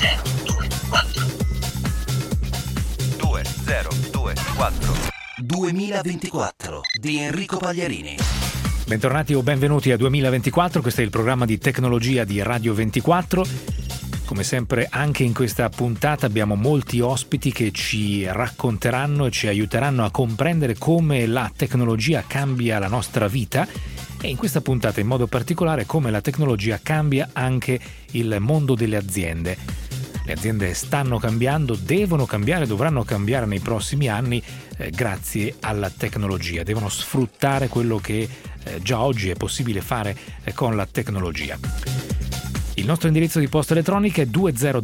2024 di Enrico Pagliarini. Bentornati o benvenuti a 2024, questo è il programma di tecnologia di Radio 24. Come sempre anche in questa puntata abbiamo molti ospiti che ci racconteranno e ci aiuteranno a comprendere come la tecnologia cambia la nostra vita e in questa puntata in modo particolare come la tecnologia cambia anche il mondo delle aziende. Le aziende stanno cambiando, devono cambiare, dovranno cambiare nei prossimi anni grazie alla tecnologia, devono sfruttare quello che già oggi è possibile fare con la tecnologia. Il nostro indirizzo di posta elettronica è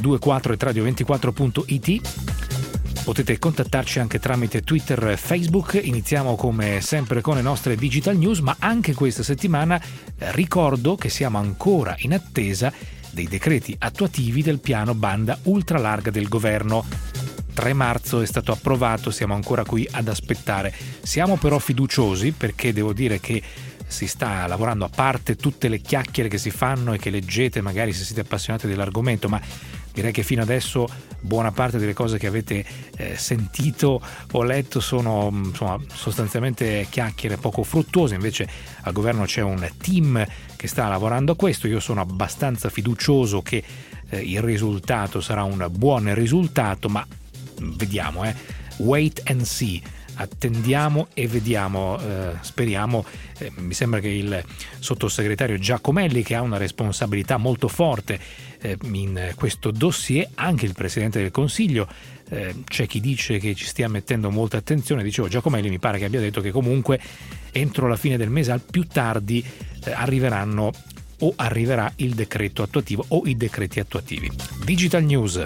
2024@radio24.it. Potete contattarci anche tramite Twitter e Facebook. Iniziamo come sempre con le nostre digital news, ma anche questa settimana ricordo che siamo ancora in attesa dei decreti attuativi del piano banda ultralarga del governo. 3 marzo è stato approvato, siamo ancora qui ad aspettare. Siamo però fiduciosi perché devo dire che si sta lavorando, a parte tutte le chiacchiere che si fanno e che leggete magari se siete appassionati dell'argomento, ma direi che fino adesso buona parte delle cose che avete sentito o letto sono sostanzialmente chiacchiere poco fruttuose. Invece al governo c'è un team che sta lavorando a questo. Io sono abbastanza fiducioso che il risultato sarà un buon risultato, ma vediamo, wait and see. Attendiamo e vediamo, speriamo. Mi sembra che il sottosegretario Giacomelli, che ha una responsabilità molto forte in questo dossier, anche il Presidente del Consiglio, c'è chi dice che ci stia mettendo molta attenzione. Dicevo, Giacomelli mi pare che abbia detto che comunque entro la fine del mese al più tardi arriverà il decreto attuativo o i decreti attuativi. Digital News.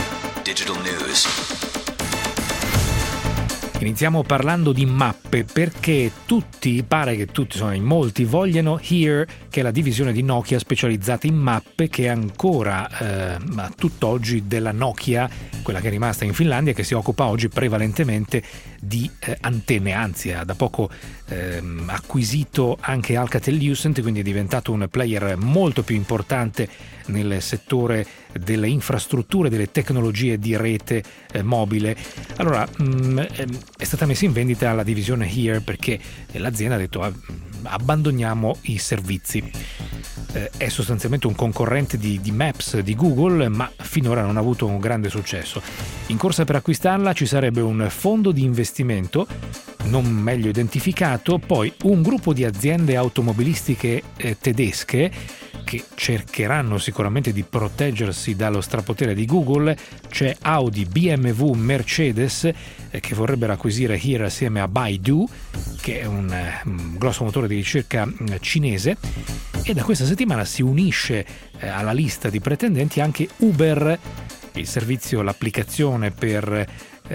Iniziamo parlando di mappe, perché in molti vogliono HERE, che è la divisione di Nokia specializzata in mappe, che è ancora a tutt'oggi della Nokia, quella che è rimasta in Finlandia e che si occupa oggi prevalentemente di antenne, anzi ha da poco acquisito anche Alcatel-Lucent, quindi è diventato un player molto più importante nel settore delle infrastrutture, delle tecnologie di rete mobile. Allora è stata messa in vendita la divisione HERE perché l'azienda ha detto abbandoniamo i servizi. È sostanzialmente un concorrente di Maps di Google, ma finora non ha avuto un grande successo. In corsa per acquistarla ci sarebbe un fondo di investimento non meglio identificato, poi un gruppo di aziende automobilistiche tedesche che cercheranno sicuramente di proteggersi dallo strapotere di Google. C'è Audi, BMW, Mercedes che vorrebbero acquisire HERE assieme a Baidu, che è un grosso motore di ricerca cinese, e da questa settimana si unisce alla lista di pretendenti anche Uber, il servizio, l'applicazione per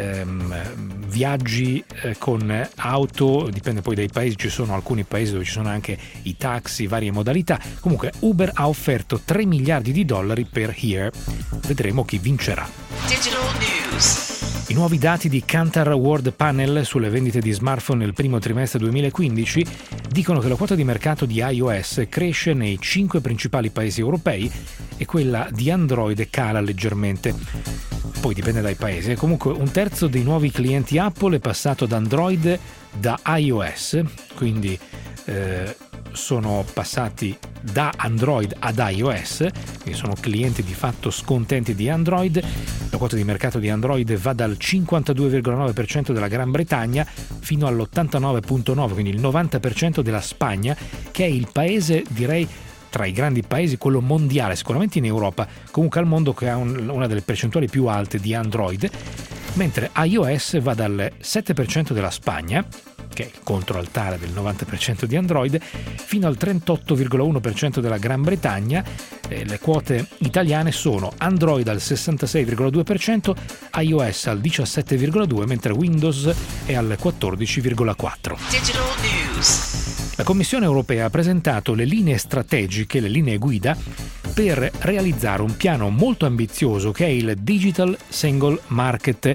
viaggi con auto, dipende poi dai paesi, ci sono alcuni paesi dove ci sono anche i taxi, varie modalità. Comunque Uber ha offerto $3 miliardi per HERE, vedremo chi vincerà. Digital News. I nuovi dati di Kantar World Panel sulle vendite di smartphone nel primo trimestre 2015 dicono che la quota di mercato di iOS cresce nei 5 principali paesi europei e quella di Android cala leggermente. Poi dipende dai paesi. Comunque un terzo dei nuovi clienti Apple è passato da Android da iOS, quindi sono passati da Android ad iOS, quindi sono clienti di fatto scontenti di Android. La quota di mercato di Android va dal 52,9% della Gran Bretagna fino all'89,9%, quindi il 90% della Spagna, che è il paese, direi, tra i grandi paesi, quello mondiale, sicuramente in Europa, comunque al mondo, che ha una delle percentuali più alte di Android, mentre iOS va dal 7% della Spagna, che è il controaltare del 90% di Android, fino al 38,1% della Gran Bretagna. Le quote italiane sono Android al 66,2%, iOS al 17,2%, mentre Windows è al 14,4%. Digital News. La Commissione europea ha presentato le linee strategiche, le linee guida, per realizzare un piano molto ambizioso che è il Digital Single Market,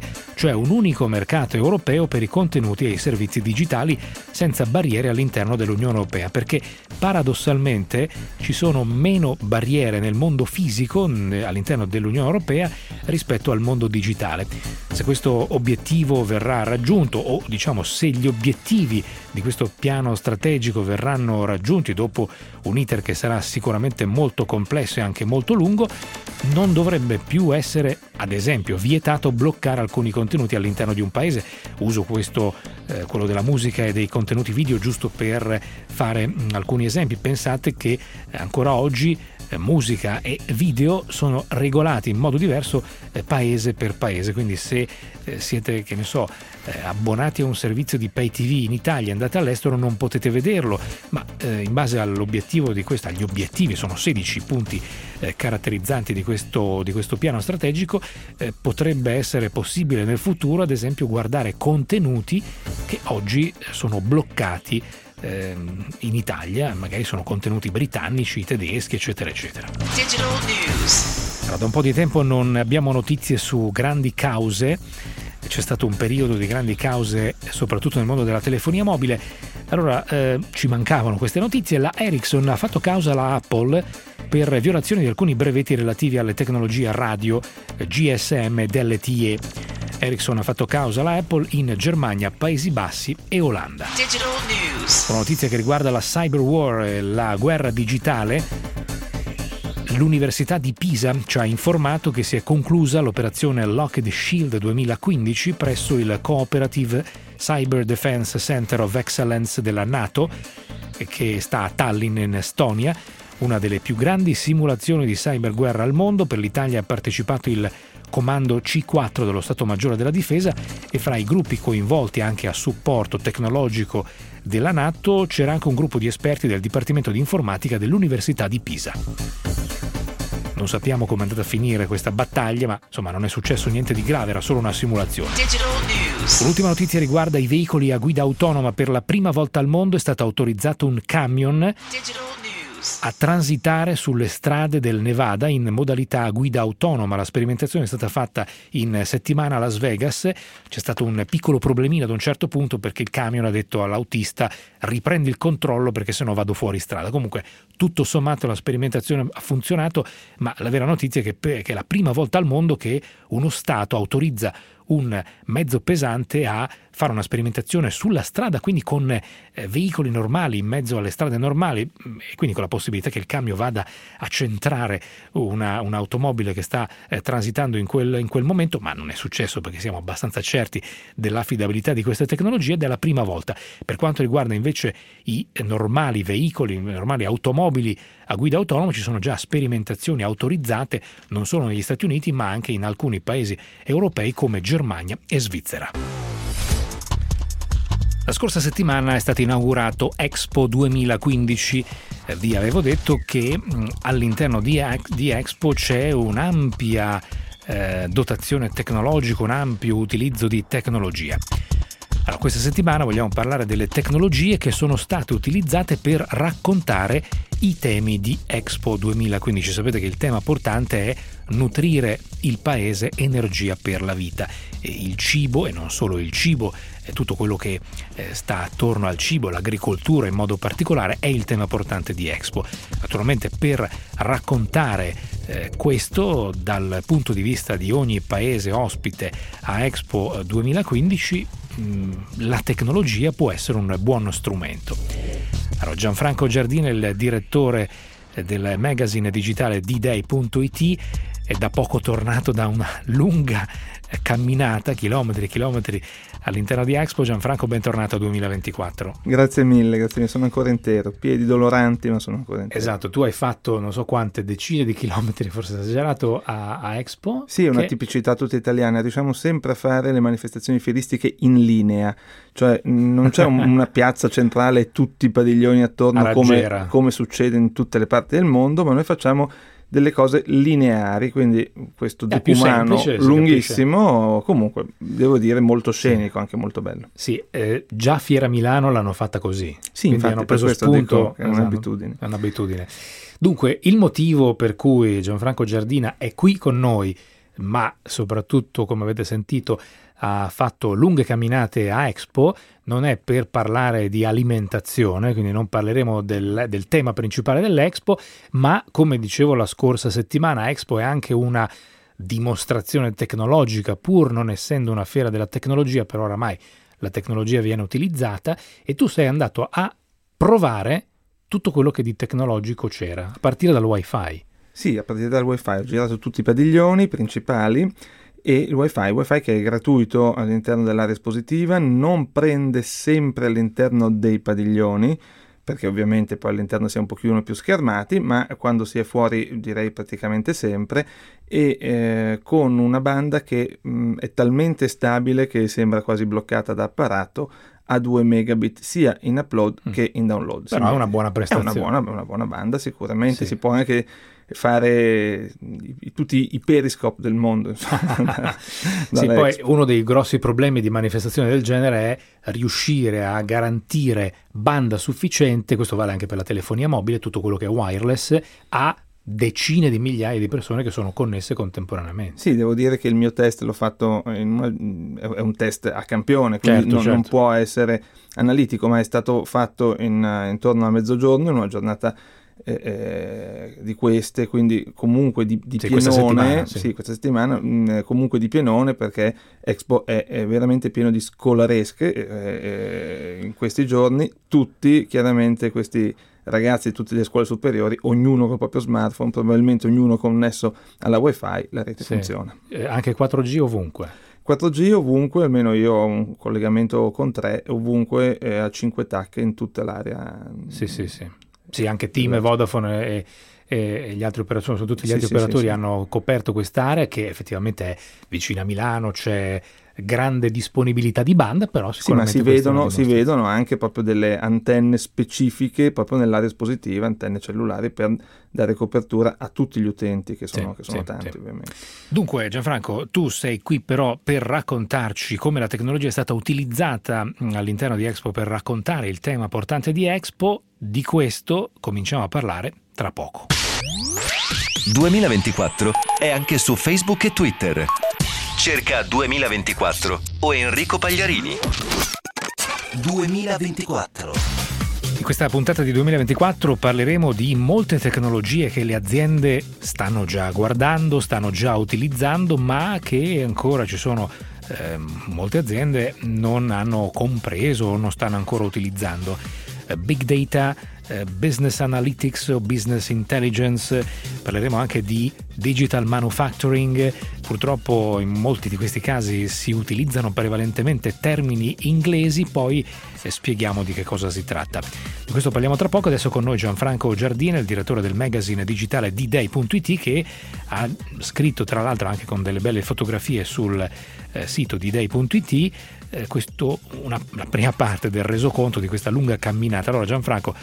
cioè un unico mercato europeo per i contenuti e i servizi digitali senza barriere all'interno dell'Unione Europea, perché paradossalmente ci sono meno barriere nel mondo fisico all'interno dell'Unione Europea rispetto al mondo digitale. Se questo obiettivo verrà raggiunto, o diciamo se gli obiettivi di questo piano strategico verranno raggiunti dopo un iter che sarà sicuramente molto complesso e anche molto lungo, non dovrebbe più essere, ad esempio, vietato bloccare alcuni contenuti all'interno di un paese. Uso questo, quello della musica e dei contenuti video, giusto per fare alcuni esempi. Pensate che ancora oggi musica e video sono regolati in modo diverso paese per paese, quindi se siete, che ne so, abbonati a un servizio di pay TV in Italia, andate all'estero, non potete vederlo, ma in base all'obiettivo di questa, gli obiettivi sono 16 punti caratterizzanti di questo piano strategico, potrebbe essere possibile nel futuro, ad esempio, guardare contenuti che oggi sono bloccati in Italia, magari sono contenuti britannici, tedeschi, eccetera eccetera. Digital News. Allora, da un po' di tempo non abbiamo notizie su grandi cause. C'è stato un periodo di grandi cause soprattutto nel mondo della telefonia mobile. Allora ci mancavano queste notizie. La Ericsson ha fatto causa alla Apple per violazione di alcuni brevetti relativi alle tecnologie radio GSM ed LTE. Ericsson ha fatto causa alla Apple in Germania, Paesi Bassi e Olanda. Digital News. Una notizia che riguarda la cyber war, la guerra digitale. L'Università di Pisa ci ha informato che si è conclusa l'operazione Lockheed Shield 2015 presso il Cooperative Cyber Defense Center of Excellence della NATO, che sta a Tallinn in Estonia, una delle più grandi simulazioni di cyberguerra al mondo. Per l'Italia ha partecipato il Comando C4 dello Stato Maggiore della Difesa e fra i gruppi coinvolti anche a supporto tecnologico della NATO c'era anche un gruppo di esperti del Dipartimento di Informatica dell'Università di Pisa. Non sappiamo come è andata a finire questa battaglia, ma insomma non è successo niente di grave, era solo una simulazione. Digital News. L'ultima notizia riguarda i veicoli a guida autonoma. Per la prima volta al mondo è stato autorizzato un camion Digital News. a transitare sulle strade del Nevada in modalità guida autonoma. La sperimentazione è stata fatta in settimana a Las Vegas. C'è stato un piccolo problemino ad un certo punto, perché il camion ha detto all'autista: riprendi il controllo perché sennò vado fuori strada. Comunque tutto sommato la sperimentazione ha funzionato, ma la vera notizia è che è la prima volta al mondo che uno Stato autorizza un mezzo pesante a fare una sperimentazione sulla strada, quindi con veicoli normali in mezzo alle strade normali, e quindi con la possibilità che il camion vada a centrare un'automobile che sta transitando in quel momento. Ma non è successo, perché siamo abbastanza certi dell'affidabilità di queste tecnologie, ed è la prima volta. Per quanto riguarda invece i normali veicoli, i normali automobili a guida autonoma, ci sono già sperimentazioni autorizzate non solo negli Stati Uniti ma anche in alcuni paesi europei come Germania e Svizzera. La scorsa settimana è stato inaugurato Expo 2015. Vi avevo detto che all'interno di Expo c'è un'ampia dotazione tecnologica, un ampio utilizzo di tecnologia. Allora, questa settimana vogliamo parlare delle tecnologie che sono state utilizzate per raccontare i temi di Expo 2015. Sapete che il tema portante è nutrire il paese, energia per la vita. E il cibo, e non solo il cibo, tutto quello che sta attorno al cibo, l'agricoltura in modo particolare, è il tema portante di Expo. Naturalmente, per raccontare questo dal punto di vista di ogni paese ospite a Expo 2015, la tecnologia può essere un buono strumento. Allora, Gianfranco Giardina, il direttore del magazine digitale D-Day.it, è da poco tornato da una lunga camminata, chilometri e chilometri all'interno di Expo. Gianfranco, bentornato a 2024. Grazie mille, sono ancora intero, piedi doloranti ma sono ancora intero. Esatto, tu hai fatto non so quante decine di chilometri, forse esagerato, a Expo. Sì, è una tipicità tutta italiana, riusciamo sempre a fare le manifestazioni fieristiche in linea, cioè non c'è una piazza centrale e tutti i padiglioni attorno come succede in tutte le parti del mondo, ma noi facciamo delle cose lineari, quindi questo decumano lunghissimo, comunque devo dire molto scenico, anche molto bello. Sì, già Fiera Milano l'hanno fatta così. Sì, quindi infatti hanno preso spunto, è un'abitudine. Dunque, il motivo per cui Gianfranco Giardina è qui con noi ma soprattutto, come avete sentito, ha fatto lunghe camminate a Expo. Non è per parlare di alimentazione, quindi non parleremo del tema principale dell'Expo, ma come dicevo la scorsa settimana, Expo è anche una dimostrazione tecnologica, pur non essendo una fiera della tecnologia, però oramai la tecnologia viene utilizzata e tu sei andato a provare tutto quello che di tecnologico c'era, a partire dal Wi-Fi. Sì, a partire dal Wi-Fi ho girato tutti i padiglioni principali. E il Wi-Fi che è gratuito all'interno dell'area espositiva, non prende sempre all'interno dei padiglioni, perché ovviamente poi all'interno si è un pochino più schermati, ma quando si è fuori direi praticamente sempre, e con una banda che è talmente stabile che sembra quasi bloccata da apparato, a 2 megabit sia in upload che in download. Però è una buona prestazione. È una buona banda sicuramente, sì. Si può anche fare tutti i periscope del mondo, insomma, sì, poi uno dei grossi problemi di manifestazioni del genere è riuscire a garantire banda sufficiente, questo vale anche per la telefonia mobile, tutto quello che è wireless, a decine di migliaia di persone che sono connesse contemporaneamente. Sì, devo dire che il mio test l'ho fatto è un test a campione, quindi certo. Non può essere analitico, ma è stato fatto intorno a mezzogiorno, in una giornata di queste, quindi comunque di pienone, questa settimana comunque di pienone, perché Expo è veramente pieno di scolaresche in questi giorni, tutti chiaramente questi ragazzi di tutte le scuole superiori, ognuno col proprio smartphone, probabilmente ognuno connesso alla Wi-Fi, la rete funziona. Anche 4G ovunque? 4G ovunque, almeno io ho un collegamento con 3 ovunque, a 5 TAC in tutta l'area. Sì, anche Team, Vodafone e gli altri operatori, tutti gli altri operatori hanno coperto quest'area che effettivamente è vicina a Milano, c'è grande disponibilità di banda, però sicuramente ma si vedono anche proprio delle antenne specifiche proprio nell'area espositiva, antenne cellulari, per dare copertura a tutti gli utenti che sono tanti ovviamente. Dunque Gianfranco, tu sei qui però per raccontarci come la tecnologia è stata utilizzata all'interno di Expo per raccontare il tema portante di Expo. Di questo cominciamo a parlare tra poco. 2024 è anche su Facebook e Twitter. Cerca 2024 o Enrico Pagliarini. 2024. In questa puntata di 2024 parleremo di molte tecnologie che le aziende stanno già guardando, stanno già utilizzando, ma che ancora ci sono molte aziende non hanno compreso o non stanno ancora utilizzando. Big data, business analytics o business intelligence, parleremo anche di digital manufacturing. Purtroppo in molti di questi casi si utilizzano prevalentemente termini inglesi, poi spieghiamo di che cosa si tratta. Di questo parliamo tra poco. Adesso con noi Gianfranco Giardina, il direttore del magazine digitale D-Day.it, che ha scritto tra l'altro anche con delle belle fotografie sul sito D-Day.it la prima parte del resoconto di questa lunga camminata. Allora Gianfranco,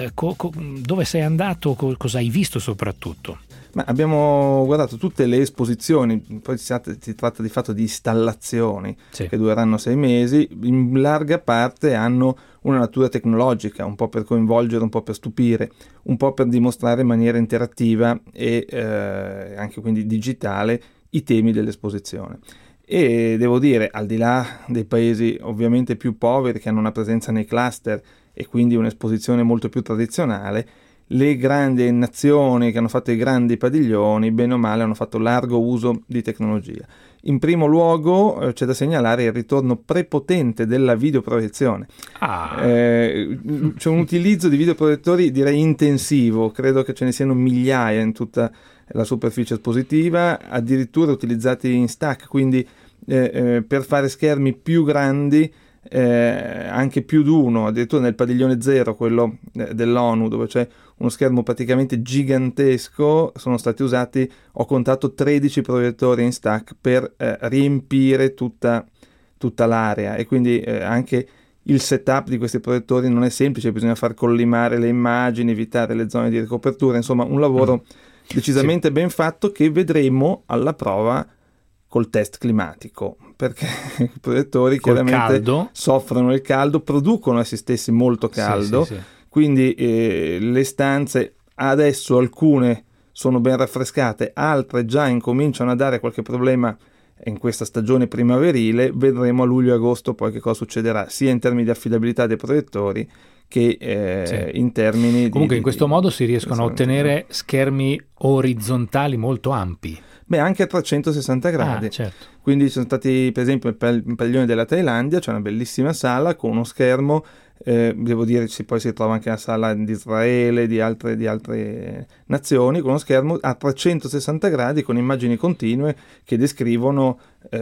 dove sei andato, cosa hai visto soprattutto? Ma abbiamo guardato tutte le esposizioni, poi si tratta di fatto di installazioni che dureranno 6 mesi, in larga parte hanno una natura tecnologica, un po' per coinvolgere, un po' per stupire, un po' per dimostrare in maniera interattiva e anche quindi digitale i temi dell'esposizione. E devo dire, al di là dei paesi ovviamente più poveri che hanno una presenza nei cluster e quindi un'esposizione molto più tradizionale, le grandi nazioni che hanno fatto i grandi padiglioni, bene o male, hanno fatto largo uso di tecnologia. In primo luogo c'è da segnalare il ritorno prepotente della videoproiezione. C'è un utilizzo di videoproiettori direi intensivo, credo che ce ne siano migliaia in tutta la superficie espositiva, addirittura utilizzati in stack, quindi per fare schermi più grandi, anche più di uno, addirittura nel padiglione 0, quello dell'ONU, dove c'è uno schermo praticamente gigantesco, sono stati usati, ho contato 13 proiettori in stack per riempire tutta l'area, e quindi anche il setup di questi proiettori non è semplice, bisogna far collimare le immagini, evitare le zone di ricopertura, insomma un lavoro decisamente ben fatto, che vedremo alla prova col test climatico, perché i proiettori chiaramente soffrono il caldo, producono a se stessi molto caldo, quindi le stanze adesso alcune sono ben raffrescate, altre già incominciano a dare qualche problema in questa stagione primaverile. Vedremo a luglio-agosto poi che cosa succederà, sia in termini di affidabilità dei proiettori che in termini comunque in questo modo si riescono a ottenere schermi orizzontali molto ampi. Beh, anche a 360 gradi. Certo. Quindi sono stati, per esempio, il padiglione della Thailandia, c'è una bellissima sala con uno schermo, devo dire, poi si trova anche la sala di Israele, di altre nazioni, con uno schermo a 360 gradi con immagini continue che descrivono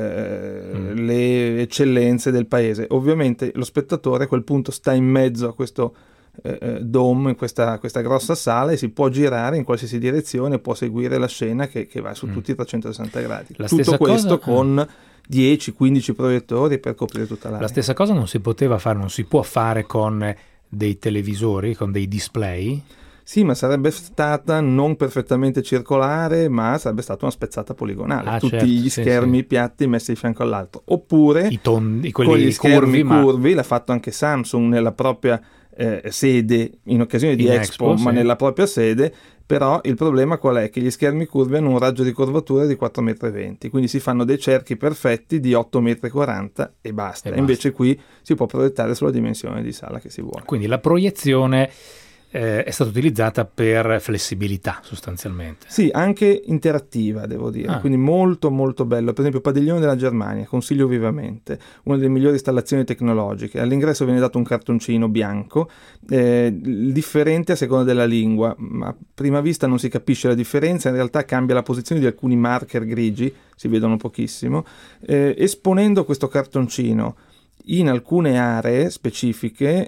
le eccellenze del paese. Ovviamente lo spettatore a quel punto sta in mezzo a questo dome, in questa grossa sala, e si può girare in qualsiasi direzione, può seguire la scena che va su tutti i 360 gradi. Tutto questo con 10-15 proiettori per coprire tutta l'area. La stessa cosa non si poteva fare, non si può fare con dei televisori, con dei display? Sì, ma sarebbe stata non perfettamente circolare, ma sarebbe stata una spezzata poligonale, tutti certo, gli schermi piatti messi di fianco all'altro. Oppure i tondi, con gli schermi curvi, l'ha fatto anche Samsung nella propria sede, in occasione di Expo, ma nella propria sede. Però il problema qual è? Che gli schermi curvi hanno un raggio di curvatura di 4,20 m, quindi si fanno dei cerchi perfetti di 8,40 m e basta. Invece qui si può proiettare sulla dimensione di sala che si vuole. Quindi la proiezione è stata utilizzata per flessibilità sostanzialmente. Sì, anche interattiva, devo dire, quindi molto molto bello. Per esempio Padiglione della Germania, consiglio vivamente, una delle migliori installazioni tecnologiche. All'ingresso viene dato un cartoncino bianco, differente a seconda della lingua, ma a prima vista non si capisce la differenza, in realtà cambia la posizione di alcuni marker grigi, si vedono pochissimo. Esponendo questo cartoncino in alcune aree specifiche,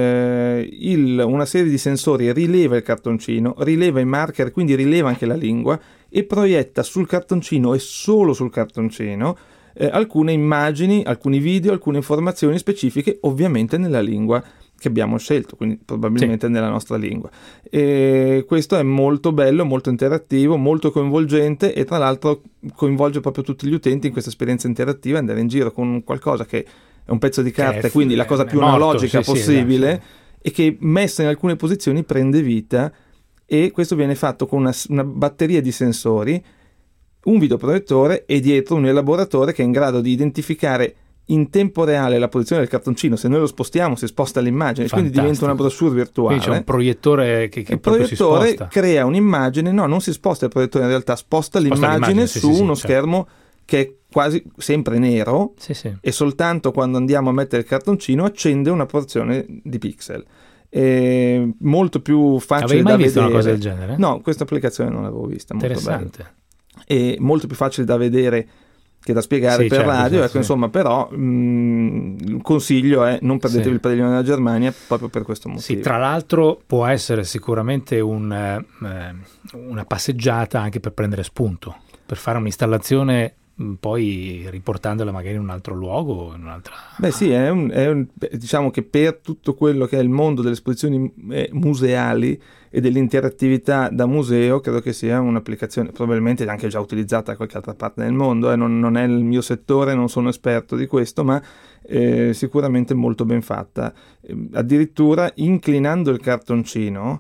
una serie di sensori rileva il cartoncino, rileva i marker, quindi rileva anche la lingua, e proietta sul cartoncino e solo sul cartoncino alcune immagini, alcuni video, alcune informazioni specifiche, ovviamente nella lingua che abbiamo scelto, quindi probabilmente nella nostra lingua. E questo è molto bello, molto interattivo, molto coinvolgente, e tra l'altro coinvolge proprio tutti gli utenti in questa esperienza interattiva, andare in giro con qualcosa che è un pezzo di carta, quindi la cosa più analogica possibile, esatto. E che messa in alcune posizioni prende vita, e questo viene fatto con una batteria di sensori, un videoproiettore e dietro un elaboratore che è in grado di identificare in tempo reale la posizione del cartoncino. Se noi lo spostiamo si sposta l'immagine, quindi diventa una brochure virtuale. Quindi c'è un proiettore che il proiettore crea un'immagine, no, non si sposta il proiettore, in realtà sposta l'immagine su uno schermo che è quasi sempre nero, e soltanto quando andiamo a mettere il cartoncino accende una porzione di pixel. È molto più facile da vedere. Avevi mai visto una cosa del genere? No, questa applicazione non l'avevo vista. Interessante. È molto più facile da vedere che da spiegare per radio, ecco, insomma, però il consiglio è non perdetevi il Padiglione della Germania proprio per questo motivo. Sì, tra l'altro può essere sicuramente una passeggiata anche per prendere spunto, per fare un'installazione poi riportandola magari in un altro luogo, in un'altra... Beh sì, diciamo che per tutto quello che è il mondo delle esposizioni museali e dell'interattività da museo, credo che sia un'applicazione probabilmente anche già utilizzata da qualche altra parte del mondo, non è il mio settore, non sono esperto di questo, ma sicuramente molto ben fatta. Addirittura inclinando il cartoncino,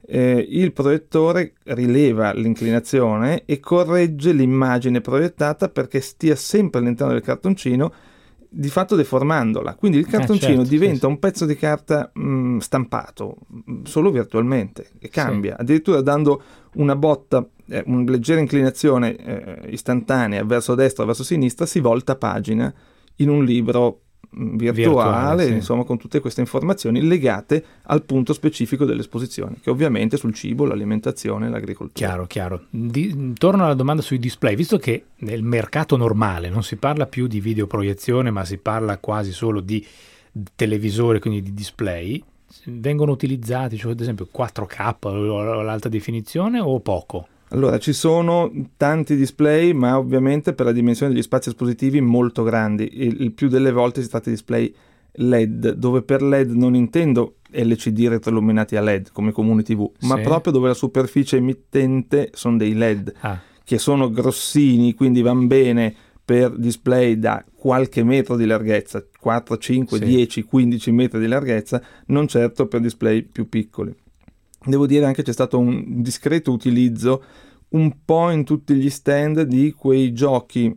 il proiettore rileva l'inclinazione e corregge l'immagine proiettata perché stia sempre all'interno del cartoncino, di fatto deformandola. Quindi il cartoncino diventa un pezzo di carta stampato solo virtualmente, e cambia, addirittura dando una botta, una leggera inclinazione istantanea verso destra o verso sinistra, si volta pagina in un libro virtuale, insomma, con tutte queste informazioni legate al punto specifico dell'esposizione, che ovviamente sul cibo, l'alimentazione, l'agricoltura. Chiaro. Torno alla domanda sui display, visto che nel mercato normale non si parla più di videoproiezione, ma si parla quasi solo di televisore, quindi di display, vengono utilizzati, cioè ad esempio 4K o l'alta definizione, o poco? Allora, ci sono tanti display, ma ovviamente per la dimensione degli spazi espositivi molto grandi. Il più delle volte si tratta di display LED, dove per LED non intendo LCD retroilluminati a LED come comuni TV, ma proprio dove la superficie emittente sono dei LED, che sono grossini, quindi van bene per display da qualche metro di larghezza, 4, 5, 10, 15 metri di larghezza, non certo per display più piccoli. Devo dire anche c'è stato un discreto utilizzo un po' in tutti gli stand di quei giochi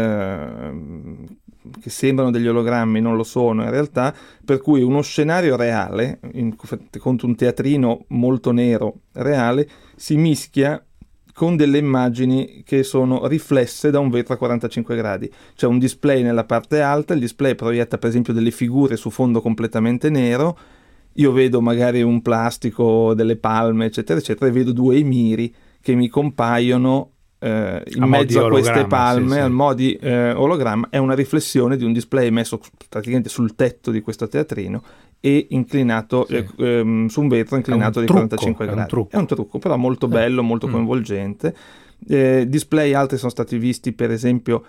che sembrano degli ologrammi, non lo sono in realtà, per cui uno scenario reale, contro un teatrino molto nero reale, si mischia con delle immagini che sono riflesse da un vetro a 45 gradi. C'è un display nella parte alta, il display proietta per esempio delle figure su fondo completamente nero, io vedo magari un plastico, delle palme, eccetera, eccetera, e vedo due emiri che mi compaiono in mezzo a queste palme, sì. Al modi ologramma. È una riflessione di un display messo praticamente sul tetto di questo teatrino e inclinato su un vetro inclinato di 45 gradi. È un trucco, però molto bello, molto coinvolgente. Display altri sono stati visti, per esempio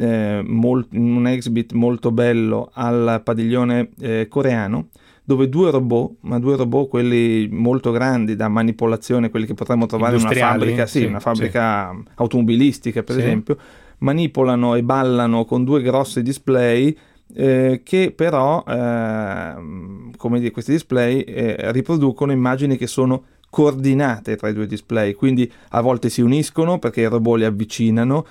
un exhibit molto bello al padiglione coreano, dove due robot, quelli molto grandi da manipolazione, quelli che potremmo trovare in una fabbrica, una fabbrica automobilistica per esempio, manipolano e ballano con due grossi display che però, come dire, questi display riproducono immagini che sono coordinate tra i due display, quindi a volte si uniscono perché i robot li avvicinano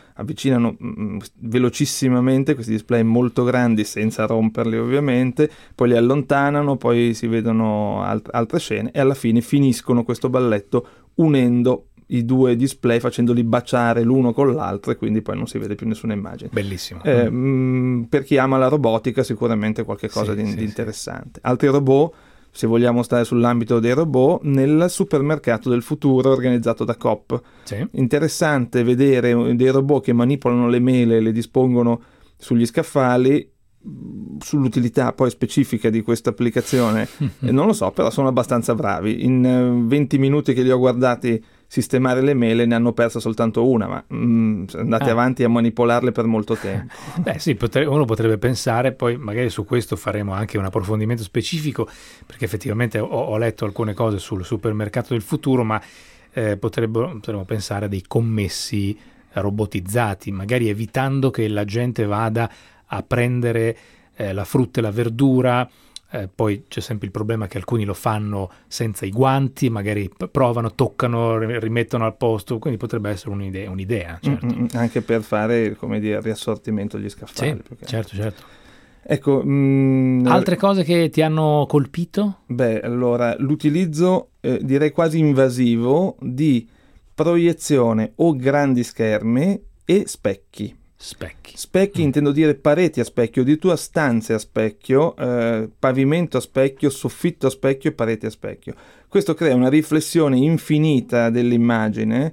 velocissimamente questi display molto grandi senza romperli ovviamente, poi li allontanano, poi si vedono altre scene e alla fine finiscono questo balletto unendo i due display, facendoli baciare l'uno con l'altro, e quindi poi non si vede più nessuna immagine. Bellissimo. Per chi ama la robotica sicuramente qualche cosa di interessante. Altri robot, se vogliamo stare sull'ambito dei robot, nel supermercato del futuro organizzato da Coop. Interessante vedere dei robot che manipolano le mele e le dispongono sugli scaffali. Sull'utilità poi specifica di questa applicazione non lo so, però sono abbastanza bravi. In 20 minuti che li ho guardati sistemare le mele ne hanno persa soltanto una, ma andate avanti a manipolarle per molto tempo. Beh sì, uno potrebbe pensare, poi magari su questo faremo anche un approfondimento specifico, perché effettivamente ho letto alcune cose sul supermercato del futuro, ma potremmo pensare a dei commessi robotizzati, magari evitando che la gente vada a prendere la frutta e la verdura. Poi c'è sempre il problema che alcuni lo fanno senza i guanti, magari provano, toccano, rimettono al posto, quindi potrebbe essere un'idea, certo. Anche per fare, come dire, riassortimento degli scaffali. Certo. Ecco, altre cose che ti hanno colpito? Beh, allora, l'utilizzo direi quasi invasivo di proiezione o grandi schermi e specchi. Specchi intendo dire pareti a specchio, addirittura stanze a specchio, pavimento a specchio, soffitto a specchio e pareti a specchio. Questo crea una riflessione infinita dell'immagine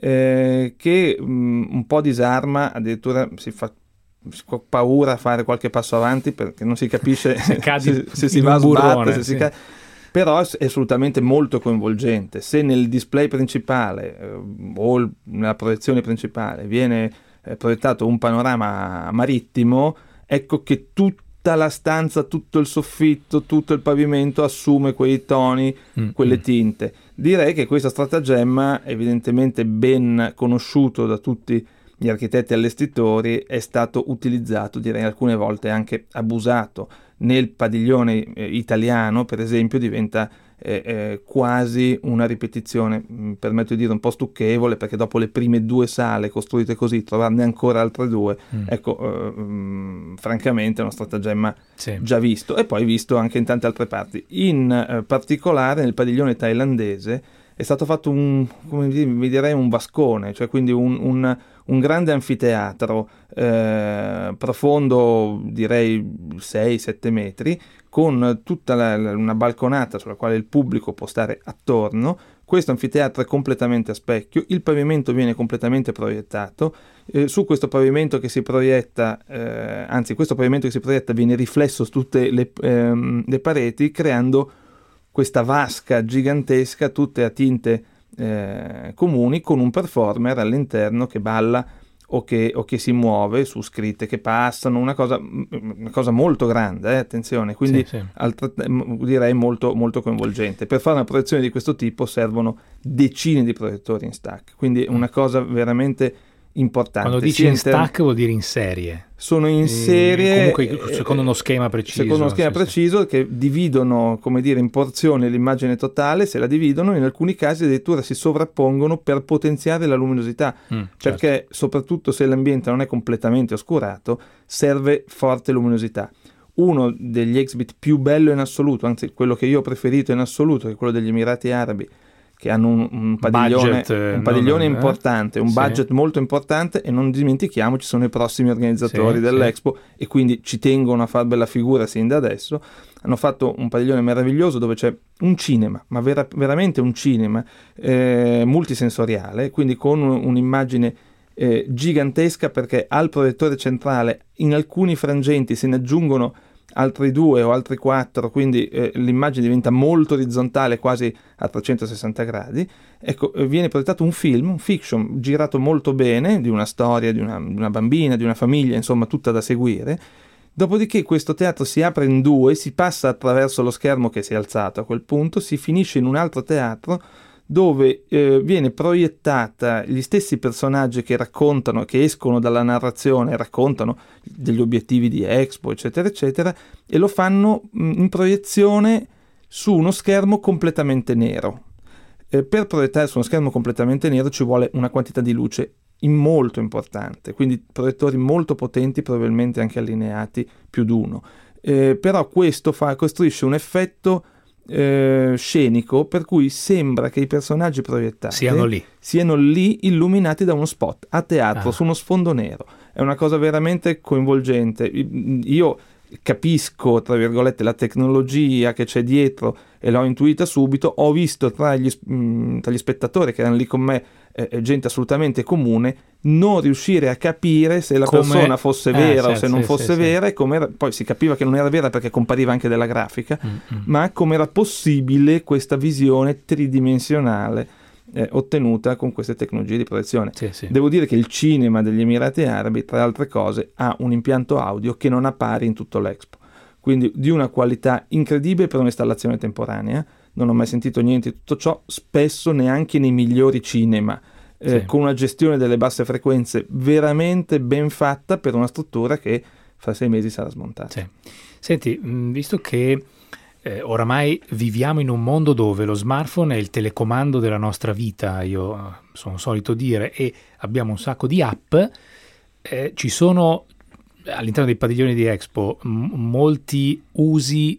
che un po' disarma, addirittura si fa paura a fare qualche passo avanti perché non si capisce se si va a sbattere, però è assolutamente molto coinvolgente. Se nel display principale o nella proiezione principale viene proiettato un panorama marittimo, ecco che tutta la stanza, tutto il soffitto, tutto il pavimento assume quei toni, quelle tinte. Direi che questo stratagemma, evidentemente ben conosciuto da tutti gli architetti allestitori, è stato utilizzato, direi alcune volte anche abusato. Nel padiglione italiano, per esempio, diventa quasi una ripetizione, permetto di dire un po' stucchevole, perché dopo le prime 2 sale costruite così, trovarne ancora altre 2, ecco, francamente è uno stratagemma già visto, e poi visto anche in tante altre parti. In particolare nel padiglione thailandese è stato fatto come direi un vascone, cioè quindi un grande anfiteatro profondo, direi 6-7 metri, con tutta una balconata sulla quale il pubblico può stare attorno. Questo anfiteatro è completamente a specchio, il pavimento viene completamente proiettato, su questo pavimento che si proietta, questo pavimento che si proietta viene riflesso su tutte le pareti, creando questa vasca gigantesca, tutte a tinte comuni, con un performer all'interno che balla o che si muove su scritte che passano, una cosa molto grande, attenzione, quindi direi molto, molto coinvolgente. Per fare una proiezione di questo tipo servono decine di proiettori in stack, quindi una cosa veramente importante. Quando dici in stack vuol dire in serie? sono in serie, comunque secondo uno schema preciso. Secondo uno schema preciso che dividono, come dire, in porzioni l'immagine totale. Se la dividono, in alcuni casi addirittura si sovrappongono per potenziare la luminosità, perché soprattutto se l'ambiente non è completamente oscurato, serve forte luminosità. Uno degli exhibit più bello in assoluto, anzi quello che io ho preferito in assoluto, è quello degli Emirati Arabi, che hanno un padiglione importante, un budget molto importante, e non dimentichiamo ci sono i prossimi organizzatori dell'Expo e quindi ci tengono a far bella figura sin da adesso. Hanno fatto un padiglione meraviglioso dove c'è un cinema, ma veramente un cinema multisensoriale, quindi con un'immagine gigantesca, perché al proiettore centrale in alcuni frangenti se ne aggiungono altri 2 o altri 4, quindi l'immagine diventa molto orizzontale, quasi a 360 gradi. Ecco, viene proiettato un film, un fiction girato molto bene, di una storia di una bambina, di una famiglia, insomma tutta da seguire. Dopodiché questo teatro si apre in 2, si passa attraverso lo schermo che si è alzato a quel punto, si finisce in un altro teatro dove viene proiettata gli stessi personaggi che raccontano, che escono dalla narrazione, raccontano degli obiettivi di Expo, eccetera, eccetera, e lo fanno in proiezione su uno schermo completamente nero. Per proiettare su uno schermo completamente nero ci vuole una quantità di luce molto importante, quindi proiettori molto potenti, probabilmente anche allineati più di uno. Però questo costruisce un effetto scenico per cui sembra che i personaggi proiettati siano lì illuminati da uno spot a teatro su uno sfondo nero. È una cosa veramente coinvolgente. Io capisco, tra virgolette, la tecnologia che c'è dietro e l'ho intuita subito. Ho visto tra gli spettatori che erano lì con me, gente assolutamente comune, non riuscire a capire se la persona fosse vera o se non fosse vera, e com'era. Poi si capiva che non era vera perché compariva anche della grafica, ma com'era possibile questa visione tridimensionale ottenuta con queste tecnologie di proiezione. Devo dire che il cinema degli Emirati Arabi, tra altre cose, ha un impianto audio che non ha pari in tutto l'Expo, quindi di una qualità incredibile per un'installazione temporanea. Non ho mai sentito niente di tutto ciò, spesso neanche nei migliori cinema, con una gestione delle basse frequenze veramente ben fatta per una struttura che fra 6 mesi sarà smontata. Senti, visto che oramai viviamo in un mondo dove lo smartphone è il telecomando della nostra vita, io sono solito dire, e abbiamo un sacco di app, ci sono all'interno dei padiglioni di Expo molti usi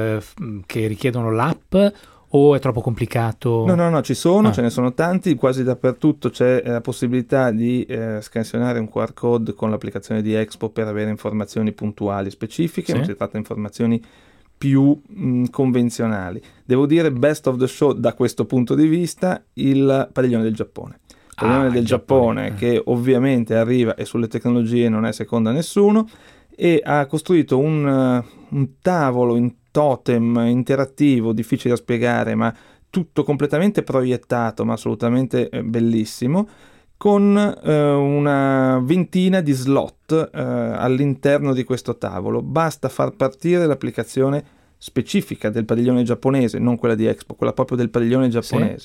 che richiedono l'app, o è troppo complicato? No, ci sono, ce ne sono tanti, quasi dappertutto c'è la possibilità di scansionare un QR code con l'applicazione di Expo per avere informazioni puntuali specifiche, non si tratta di informazioni più convenzionali. Devo dire, best of the show da questo punto di vista, il padiglione del Giappone. Il padiglione del Giappone, che ovviamente arriva e sulle tecnologie non è seconda a nessuno, e ha costruito un tavolo in totem interattivo, difficile da spiegare, ma tutto completamente proiettato, ma assolutamente bellissimo, con una ventina di slot all'interno di questo tavolo. Basta far partire l'applicazione specifica del padiglione giapponese, non quella di Expo, quella proprio del padiglione giapponese,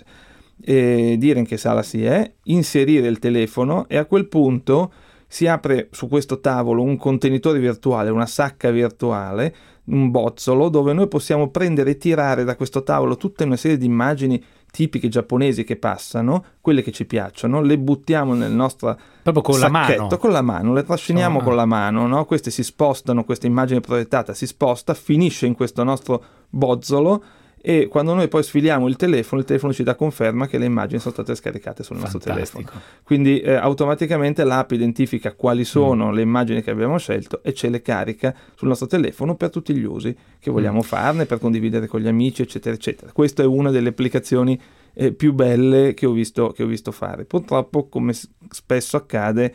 e dire in che sala si è, inserire il telefono, e a quel punto si apre su questo tavolo un contenitore virtuale, una sacca virtuale, un bozzolo, dove noi possiamo prendere e tirare da questo tavolo tutta una serie di immagini tipiche giapponesi che passano, quelle che ci piacciono, le buttiamo nel nostro sacchetto con la mano, le trasciniamo con la mano, no? Queste si spostano, questa immagine proiettata si sposta, finisce in questo nostro bozzolo, e quando noi poi sfiliamo il telefono ci dà conferma che le immagini sono state scaricate sul nostro telefono. Quindi automaticamente l'app identifica quali sono le immagini che abbiamo scelto e ce le carica sul nostro telefono per tutti gli usi che vogliamo farne, per condividere con gli amici, eccetera, eccetera. Questa è una delle applicazioni più belle che ho visto fare. Purtroppo, come spesso accade,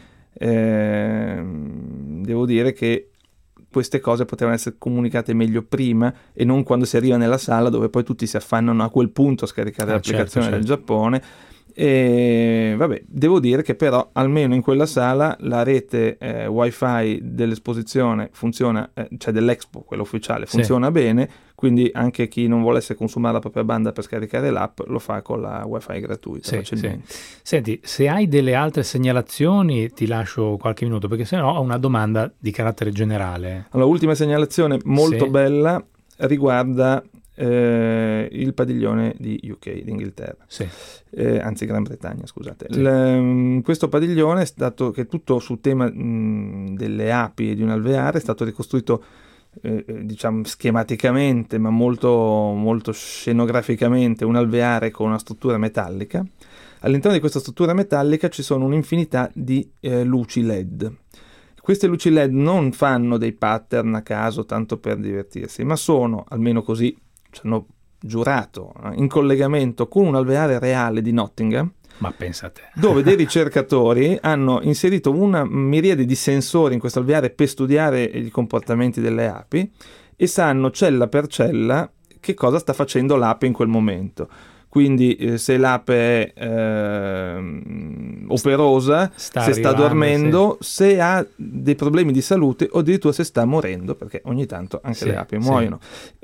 devo dire che queste cose potevano essere comunicate meglio prima e non quando si arriva nella sala, dove poi tutti si affannano a quel punto a scaricare l'applicazione del Giappone. E vabbè, devo dire che però almeno in quella sala la rete wifi dell'esposizione funziona, cioè dell'Expo, quella ufficiale, funziona bene, quindi anche chi non volesse consumare la propria banda per scaricare l'app lo fa con la wifi gratuita facilmente. Sì. Senti, se hai delle altre segnalazioni ti lascio qualche minuto, perché sennò ho una domanda di carattere generale. Allora, ultima segnalazione molto bella riguarda il padiglione di UK, d'Inghilterra, anzi Gran Bretagna, scusate. Questo padiglione è stato, che tutto sul tema delle api e di un alveare, è stato ricostruito diciamo schematicamente, ma molto, molto scenograficamente, un alveare con una struttura metallica. All'interno di questa struttura metallica ci sono un'infinità di luci LED. Queste luci LED non fanno dei pattern a caso tanto per divertirsi, ma sono, almeno così ci hanno giurato, in collegamento con un alveare reale di Nottingham. Ma pensate. Dove dei ricercatori hanno inserito una miriade di sensori in questo alveare per studiare i comportamenti delle api e sanno cella per cella che cosa sta facendo l'ape in quel momento. Quindi se l'ape è operosa, se sta dormendo, se ha dei problemi di salute o addirittura se sta morendo, perché ogni tanto anche le api muoiono.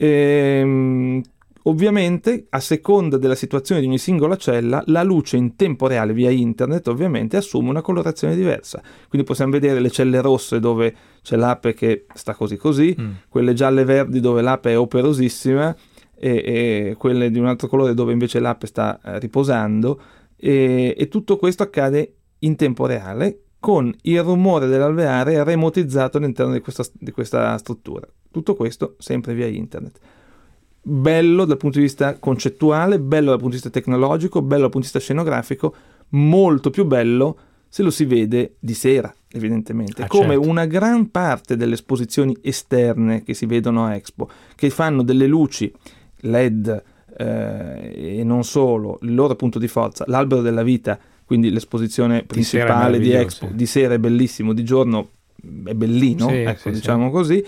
Ovviamente, a seconda della situazione di ogni singola cella, la luce in tempo reale via internet ovviamente assume una colorazione diversa. Quindi possiamo vedere le celle rosse dove c'è l'ape che sta così, quelle gialle verdi dove l'ape è operosissima, e quelle di un altro colore dove invece l'ape sta riposando, e tutto questo accade in tempo reale con il rumore dell'alveare remotizzato all'interno di questa struttura. Tutto questo sempre via internet. Bello dal punto di vista concettuale, bello dal punto di vista tecnologico, bello dal punto di vista scenografico, molto più bello se lo si vede di sera, evidentemente, come certo. Una gran parte delle esposizioni esterne che si vedono a Expo, che fanno delle luci LED e non solo, il loro punto di forza, l'albero della vita, quindi l'esposizione principale di Expo, di sera è bellissimo, di giorno è bellino, diciamo così,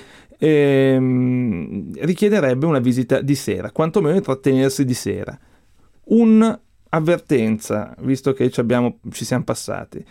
richiederebbe una visita di sera, quantomeno intrattenersi di sera. Un'avvertenza, visto che ci siamo passati,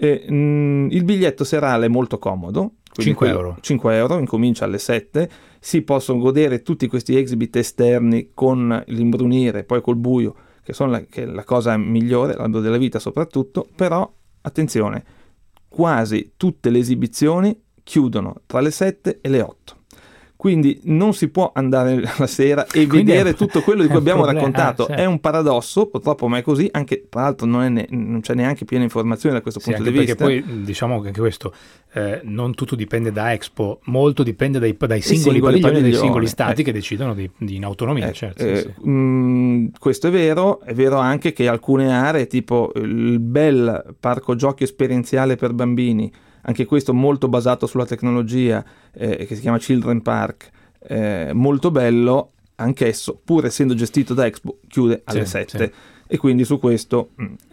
il biglietto serale è molto comodo, 5 euro, incomincia alle 7, si possono godere tutti questi exhibit esterni con l'imbrunire, poi col buio, che è la cosa migliore, l'albero della vita soprattutto, però attenzione, quasi tutte le esibizioni chiudono tra le 7 e le 8. Quindi non si può andare la sera e vedere tutto quello di cui abbiamo raccontato. Certo. È un paradosso, purtroppo, ma è così. Anche, tra l'altro, non c'è neanche piena informazione da questo punto di vista. Perché poi diciamo che anche questo, non tutto dipende da Expo, molto dipende dai singoli padiglioni, dai singoli stati che decidono in autonomia. Certo, questo è vero anche che alcune aree, tipo il bel parco giochi esperienziale per bambini, anche questo molto basato sulla tecnologia, che si chiama Children Park, molto bello, anch'esso, pur essendo gestito da Expo, chiude alle 7. E quindi su questo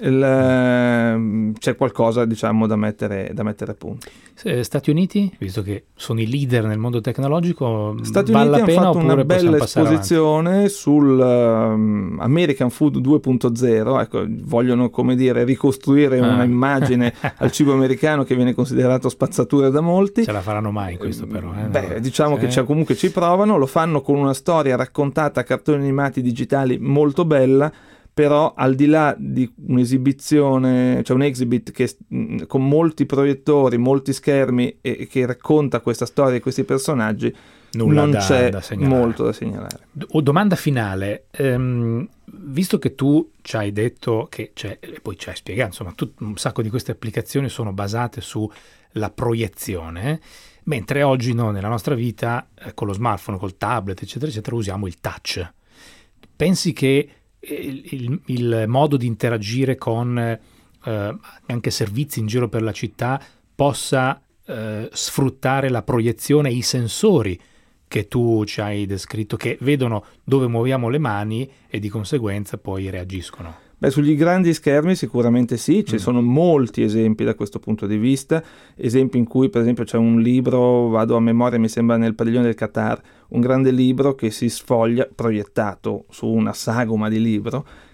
c'è qualcosa, diciamo, da mettere a punto. Stati Uniti, visto che sono i leader nel mondo tecnologico, Stati Uniti hanno fatto una bella esposizione sul American Food 2.0, ecco, vogliono, come dire, ricostruire una immagine al cibo americano che viene considerato spazzatura da molti. Ce la faranno mai questo però? Diciamo che comunque ci provano, lo fanno con una storia raccontata a cartoni animati digitali molto bella, però al di là di un'esibizione, cioè un exhibit che con molti proiettori, molti schermi e che racconta questa storia di questi personaggi, non c'è molto da segnalare. Domanda finale, visto che tu ci hai detto che c'è, e poi ci hai spiegato, insomma, un sacco di queste applicazioni sono basate sulla proiezione, mentre oggi nella nostra vita, con lo smartphone, col tablet, eccetera, eccetera, usiamo il touch. Pensi che il modo di interagire con anche servizi in giro per la città possa sfruttare la proiezione e i sensori che tu ci hai descritto, che vedono dove muoviamo le mani e di conseguenza poi reagiscono? Sugli grandi schermi sicuramente sì, ci sono molti esempi da questo punto di vista, esempi in cui per esempio c'è un libro, vado a memoria, mi sembra nel padiglione del Qatar, un grande libro che si sfoglia, proiettato su una sagoma di libro,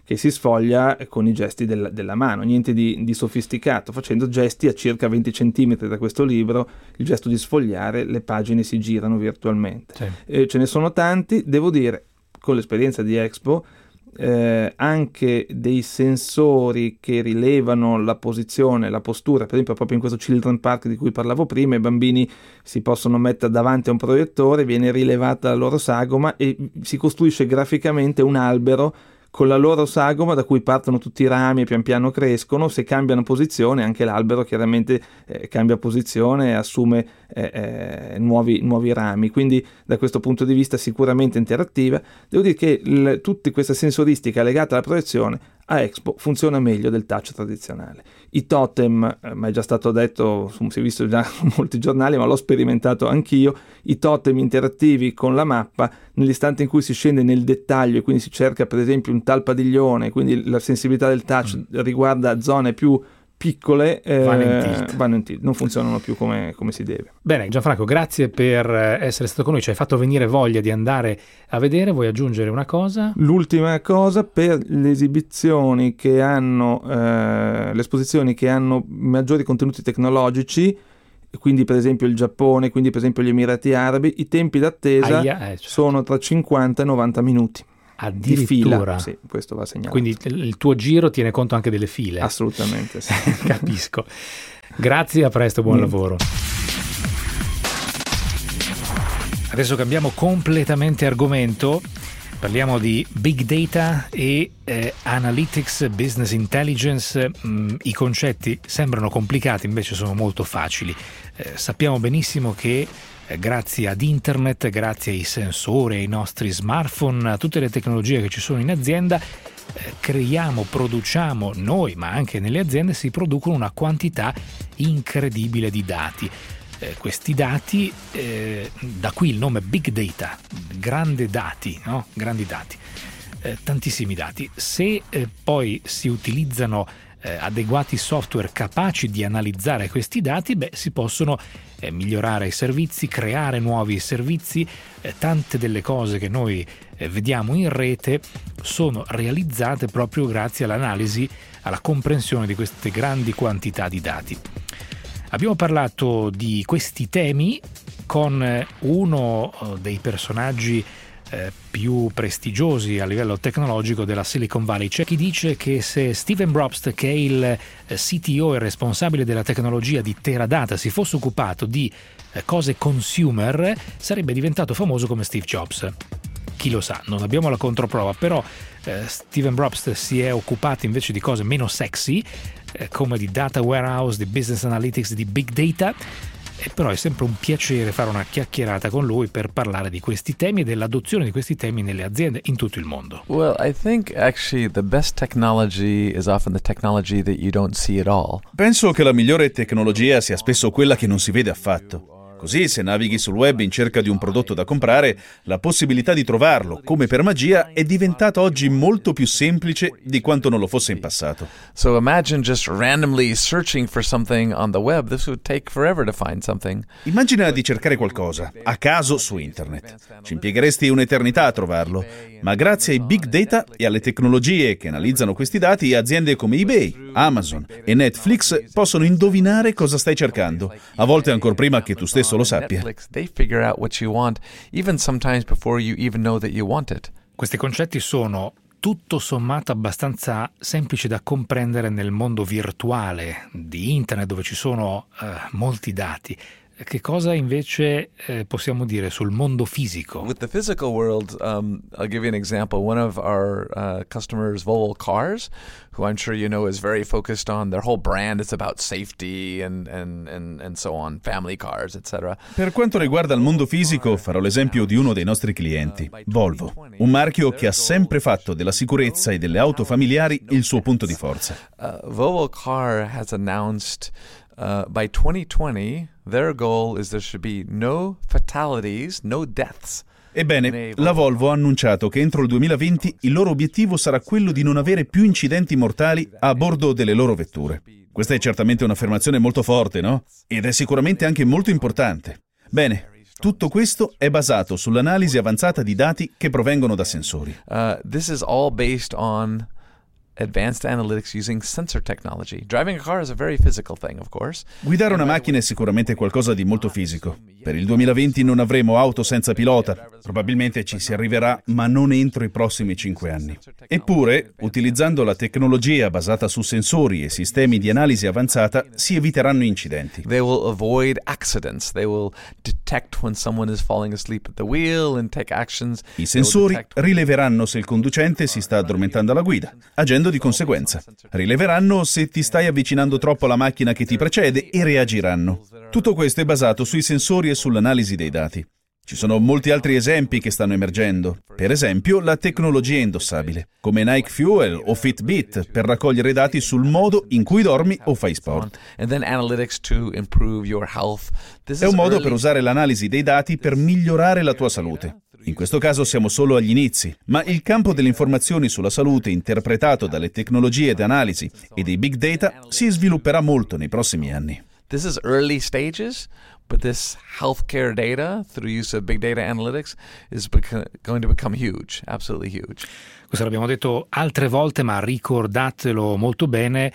che si sfoglia con i gesti della mano, niente di sofisticato, facendo gesti a circa 20 centimetri da questo libro, il gesto di sfogliare, le pagine si girano virtualmente. Sì. Ce ne sono tanti, devo dire, con l'esperienza di Expo, anche dei sensori che rilevano la posizione, la postura, per esempio proprio in questo Children Park di cui parlavo prima, i bambini si possono mettere davanti a un proiettore, viene rilevata la loro sagoma e si costruisce graficamente un albero con la loro sagoma da cui partono tutti i rami e pian piano crescono. Se cambiano posizione anche l'albero chiaramente cambia posizione e assume nuovi rami, quindi da questo punto di vista sicuramente interattiva. Devo dire che tutta questa sensoristica legata alla proiezione a Expo funziona meglio del touch tradizionale. I totem, ma è già stato detto, si è visto già su molti giornali, ma l'ho sperimentato anch'io, i totem interattivi con la mappa, nell'istante in cui si scende nel dettaglio e quindi si cerca per esempio un tal padiglione, quindi la sensibilità del touch riguarda zone più piccole, vanno in tilt, non funzionano più come si deve. Bene, Gianfranco, grazie per essere stato con noi, ci hai fatto venire voglia di andare a vedere. Vuoi aggiungere una cosa? L'ultima cosa, per le esibizioni che hanno le esposizioni che hanno maggiori contenuti tecnologici, quindi per esempio il Giappone, quindi per esempio gli Emirati Arabi, i tempi d'attesa certo. sono tra 50 e 90 minuti. Addirittura? Sì, questo va segnalato. Quindi il tuo giro tiene conto anche delle file? Assolutamente sì. Capisco. Grazie, a presto, buon lavoro. Adesso cambiamo completamente argomento, parliamo di Big Data e Analytics, Business Intelligence. I concetti sembrano complicati, invece sono molto facili. Sappiamo benissimo che grazie ad internet, grazie ai sensori, ai nostri smartphone, a tutte le tecnologie che ci sono in azienda, produciamo noi, ma anche nelle aziende si producono una quantità incredibile di dati. Questi dati, da qui il nome Big Data, grandi dati, no? Grandi dati, tantissimi dati. Se poi si utilizzano adeguati software capaci di analizzare questi dati, si possono migliorare i servizi, creare nuovi servizi. Tante delle cose che noi vediamo in rete sono realizzate proprio grazie all'analisi, alla comprensione di queste grandi quantità di dati. Abbiamo parlato di questi temi con uno dei personaggi più prestigiosi a livello tecnologico della Silicon Valley. C'è chi dice che se Steven Brobst, che è il CTO e responsabile della tecnologia di Teradata, si fosse occupato di cose consumer, sarebbe diventato famoso come Steve Jobs. Chi lo sa, non abbiamo la controprova, però Steven Brobst si è occupato invece di cose meno sexy, come di data warehouse, di business analytics, di big data. Però è sempre un piacere fare una chiacchierata con lui per parlare di questi temi e dell'adozione di questi temi nelle aziende in tutto il mondo. Well, I think actually the best technology is often the technology that you don't see at all. Penso che la migliore tecnologia sia spesso quella che non si vede affatto. Così, se navighi sul web in cerca di un prodotto da comprare, la possibilità di trovarlo, come per magia, è diventata oggi molto più semplice di quanto non lo fosse in passato. So imagine just randomly searching for something on the web. This would take forever to find something. Immagina di cercare qualcosa, a caso su internet. Ci impiegheresti un'eternità a trovarlo, ma grazie ai big data e alle tecnologie che analizzano questi dati, aziende come eBay, Amazon e Netflix possono indovinare cosa stai cercando, a volte ancora prima che tu stesso lo sappia. They figure out what you want, even sometimes before you even know that you want it. Questi concetti sono tutto sommato abbastanza semplici da comprendere nel mondo virtuale di internet, dove ci sono molti dati. Che cosa invece possiamo dire sul mondo fisico? With the physical world, I'll give you an example. One of our customers, Volvo Cars, who I'm sure you know is very focused on their whole brand. It's about safety and so on, family cars, etc. Per quanto riguarda il mondo fisico, farò l'esempio di uno dei nostri clienti, Volvo, un marchio che ha sempre fatto della sicurezza e delle auto familiari il suo punto di forza. Volvo Car has announced by 2020, their goal is there should be no fatalities, no deaths. Ebbene, la Volvo ha annunciato che entro il 2020 il loro obiettivo sarà quello di non avere più incidenti mortali a bordo delle loro vetture. Questa è certamente un'affermazione molto forte, no? Ed è sicuramente anche molto importante. Bene, tutto questo è basato sull'analisi avanzata di dati che provengono da sensori. This is all based on advanced analytics using sensor technology. Driving a car is a very physical thing, of course. Guidare una macchina è sicuramente qualcosa di molto fisico. Per il 2020 non avremo auto senza pilota. Probabilmente ci si arriverà, ma non entro i prossimi 5 anni. Eppure, utilizzando la tecnologia basata su sensori e sistemi di analisi avanzata, si eviteranno incidenti. They will avoid accidents. They will detect when someone is falling asleep at the wheel and take actions. I sensori rileveranno se il conducente si sta addormentando alla guida, agendo di conseguenza. Rileveranno se ti stai avvicinando troppo alla macchina che ti precede e reagiranno. Tutto questo è basato sui sensori e sull'analisi dei dati. Ci sono molti altri esempi che stanno emergendo. Per esempio, la tecnologia indossabile, come Nike Fuel o Fitbit, per raccogliere dati sul modo in cui dormi o fai sport. And then analytics to improve your health. È un modo per usare l'analisi dei dati per migliorare la tua salute. In questo caso siamo solo agli inizi, ma il campo delle informazioni sulla salute interpretato dalle tecnologie di analisi e dei big data si svilupperà molto nei prossimi anni. This is early stages, but this healthcare data through use of big data analytics is going to become huge, absolutely huge. Questo l'abbiamo detto altre volte, ma ricordatelo molto bene.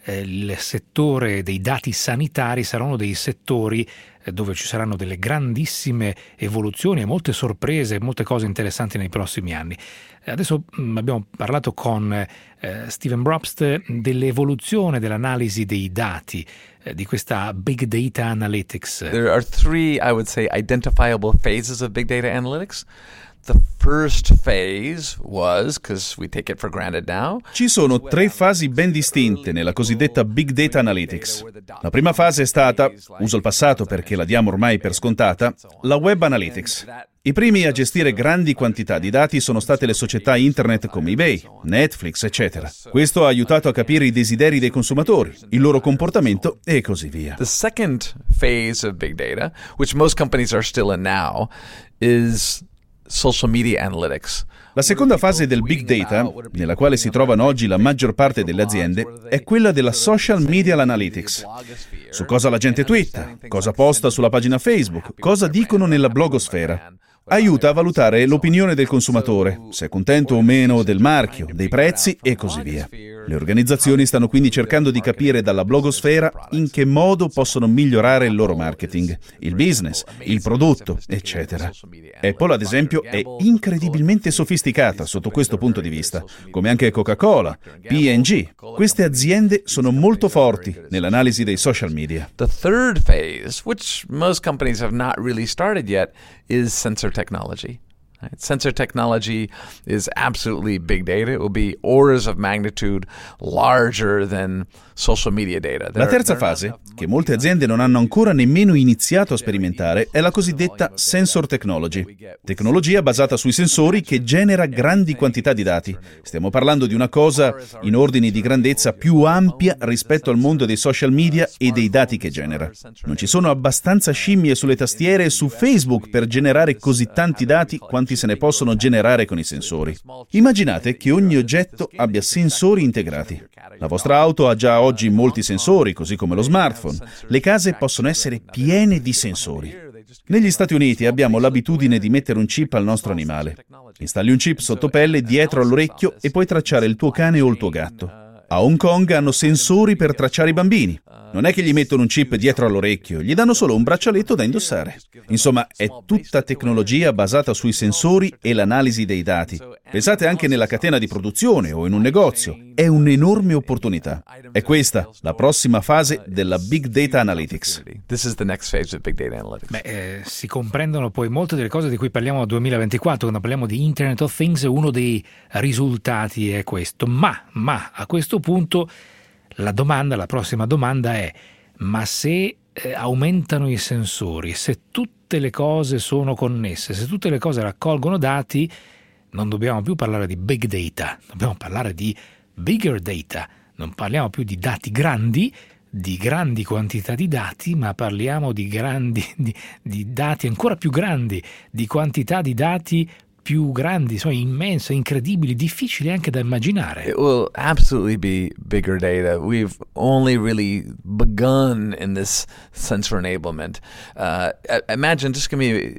Il settore dei dati sanitari sarà uno dei settori dove ci saranno delle grandissime evoluzioni e molte sorprese, molte cose interessanti nei prossimi anni. Adesso abbiamo parlato con Steven Brobst dell'evoluzione dell'analisi dei dati, di questa big data analytics. There are three, I would say, identifiable phases of big data analytics. The first phase was, because we take it for granted now. Ci sono 3 fasi ben distinte nella cosiddetta Big Data Analytics. La prima fase è stata, uso il passato perché la diamo ormai per scontata, la Web Analytics. I primi a gestire grandi quantità di dati sono state le società internet come eBay, Netflix, eccetera. Questo ha aiutato a capire i desideri dei consumatori, il loro comportamento e così via. The second phase of big data, which most companies are still in now, is social media analytics. La seconda fase del big data, nella quale si trovano oggi la maggior parte delle aziende, è quella della social media analytics. Su cosa la gente twitta, cosa posta sulla pagina Facebook, cosa dicono nella blogosfera. Aiuta a valutare l'opinione del consumatore, se è contento o meno del marchio, dei prezzi e così via. Le organizzazioni stanno quindi cercando di capire dalla blogosfera in che modo possono migliorare il loro marketing, il business, il prodotto, eccetera. Apple, ad esempio, è incredibilmente sofisticata sotto questo punto di vista, come anche Coca-Cola, P&G. Queste aziende sono molto forti nell'analisi dei social media. The third phase, which most companies have not really started yet, is sensor technology. Sensor technology is absolutely big data. It will be orders of magnitude larger than social media data. La terza fase, che molte aziende non hanno ancora nemmeno iniziato a sperimentare, è la cosiddetta sensor technology. Tecnologia basata sui sensori che genera grandi quantità di dati. Stiamo parlando di una cosa in ordini di grandezza più ampia rispetto al mondo dei social media e dei dati che genera. Non ci sono abbastanza scimmie sulle tastiere e su Facebook per generare così tanti dati quanti se ne possono generare con i sensori. Immaginate che ogni oggetto abbia sensori integrati. La vostra auto ha già oggi molti sensori, così come lo smartphone. Le case possono essere piene di sensori. Negli Stati Uniti abbiamo l'abitudine di mettere un chip al nostro animale. Installi un chip sotto pelle dietro all'orecchio e puoi tracciare il tuo cane o il tuo gatto. A Hong Kong hanno sensori per tracciare i bambini. Non è che gli mettono un chip dietro all'orecchio, gli danno solo un braccialetto da indossare. Insomma, è tutta tecnologia basata sui sensori e l'analisi dei dati. Pensate anche nella catena di produzione o in un negozio. È un'enorme opportunità. È questa la prossima fase della Big Data Analytics. This is the next phase of big data analytics. Si comprendono poi molte delle cose di cui parliamo nel 2024, quando parliamo di Internet of Things. Uno dei risultati è questo. Ma a questo punto la prossima domanda è: ma se aumentano i sensori, se tutte le cose sono connesse, se tutte le cose raccolgono dati, non dobbiamo più parlare di big data, dobbiamo parlare di bigger data. Non parliamo più di dati grandi, di grandi quantità di dati, ma parliamo di dati ancora più grandi, di quantità di dati più grandi, sono immense, incredibili, difficili anche da immaginare. It will absolutely be bigger data. We've only really begun in this sensor enablement. Imagine, just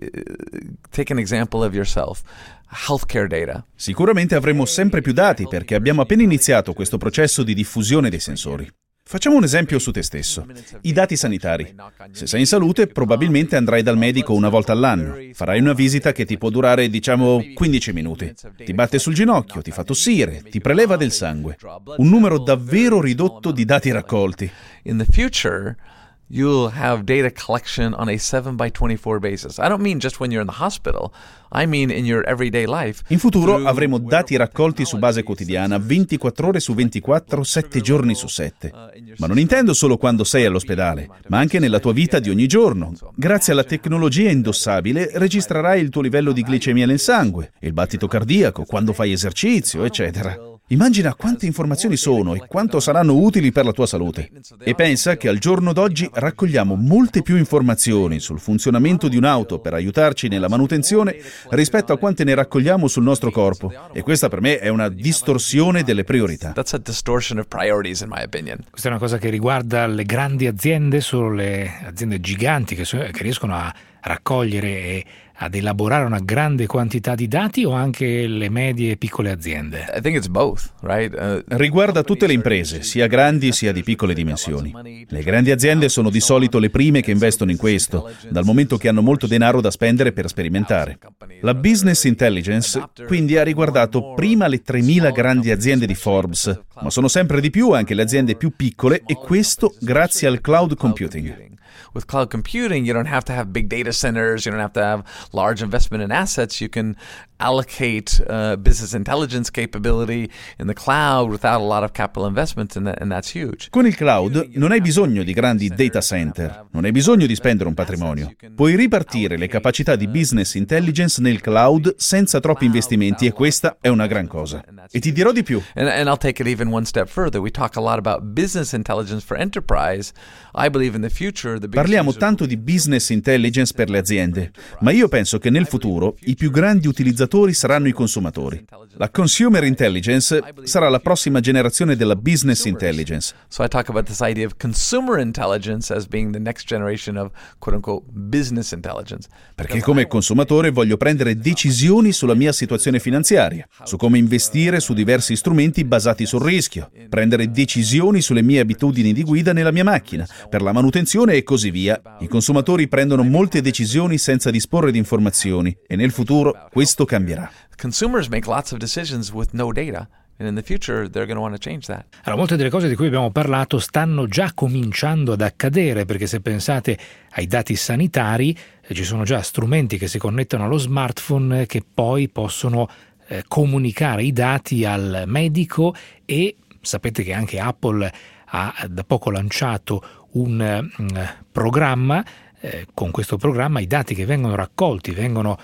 take an example of yourself. Healthcare data. Sicuramente avremo sempre più dati perché abbiamo appena iniziato questo processo di diffusione dei sensori. Facciamo un esempio su te stesso. I dati sanitari. Se sei in salute, probabilmente andrai dal medico una volta all'anno. Farai una visita che ti può durare, 15 minuti. Ti batte sul ginocchio, ti fa tossire, ti preleva del sangue. Un numero davvero ridotto di dati raccolti. In the future, you'll have data collection on a 7x24 basis. I don't mean just when you're in the hospital. I mean in your everyday life. In futuro avremo dati raccolti su base quotidiana, 24 ore su 24, 7 giorni su 7. Ma non intendo solo quando sei all'ospedale, ma anche nella tua vita di ogni giorno. Grazie alla tecnologia indossabile registrerai il tuo livello di glicemia nel sangue, il battito cardiaco, quando fai esercizio, eccetera. Immagina quante informazioni sono e quanto saranno utili per la tua salute. E pensa che al giorno d'oggi raccogliamo molte più informazioni sul funzionamento di un'auto per aiutarci nella manutenzione rispetto a quante ne raccogliamo sul nostro corpo. E questa per me è una distorsione delle priorità. That's a distortion of priorities, in my opinion. Questa è una cosa che riguarda le grandi aziende, solo le aziende giganti che riescono a raccogliere e ad elaborare una grande quantità di dati, o anche le medie e piccole aziende? I think it's both, right? Riguarda tutte le imprese, sia grandi sia di piccole dimensioni. Le grandi aziende sono di solito le prime che investono in questo, dal momento che hanno molto denaro da spendere per sperimentare. La Business Intelligence quindi ha riguardato prima le 3.000 grandi aziende di Forbes, ma sono sempre di più anche le aziende più piccole, e questo grazie al cloud computing. With cloud computing, you don't have to have big data centers, you don't have to have large investment in assets. You can allocate business intelligence capability in the cloud without a lot of capital investment, and that's huge. Con il cloud non hai bisogno di grandi data center, non hai bisogno di spendere un patrimonio. Puoi ripartire le capacità di business intelligence nel cloud senza troppi investimenti, e questa è una gran cosa. E ti dirò di più. And I'll take it even one step further. We talk a lot about business intelligence for enterprise. I believe in the future the Parliamo tanto di business intelligence per le aziende, ma io penso che nel futuro i più grandi utilizzatori saranno i consumatori. La consumer intelligence sarà la prossima generazione della business intelligence. So I talk about this idea of consumer intelligence as being the next generation of quote-unquote business intelligence. Perché come consumatore voglio prendere decisioni sulla mia situazione finanziaria, su come investire su diversi strumenti basati sul rischio, prendere decisioni sulle mie abitudini di guida nella mia macchina, per la manutenzione e così via. I consumatori prendono molte decisioni senza disporre di informazioni, e nel futuro questo cambierà. Consumers make lots of decisions with no data. And in the future they're going to want to change that. Allora, molte delle cose di cui abbiamo parlato stanno già cominciando ad accadere, perché se pensate ai dati sanitari, ci sono già strumenti che si connettono allo smartphone che poi possono comunicare i dati al medico, e sapete che anche Apple ha da poco lanciato un programma. Con questo programma i dati che vengono raccolti vengono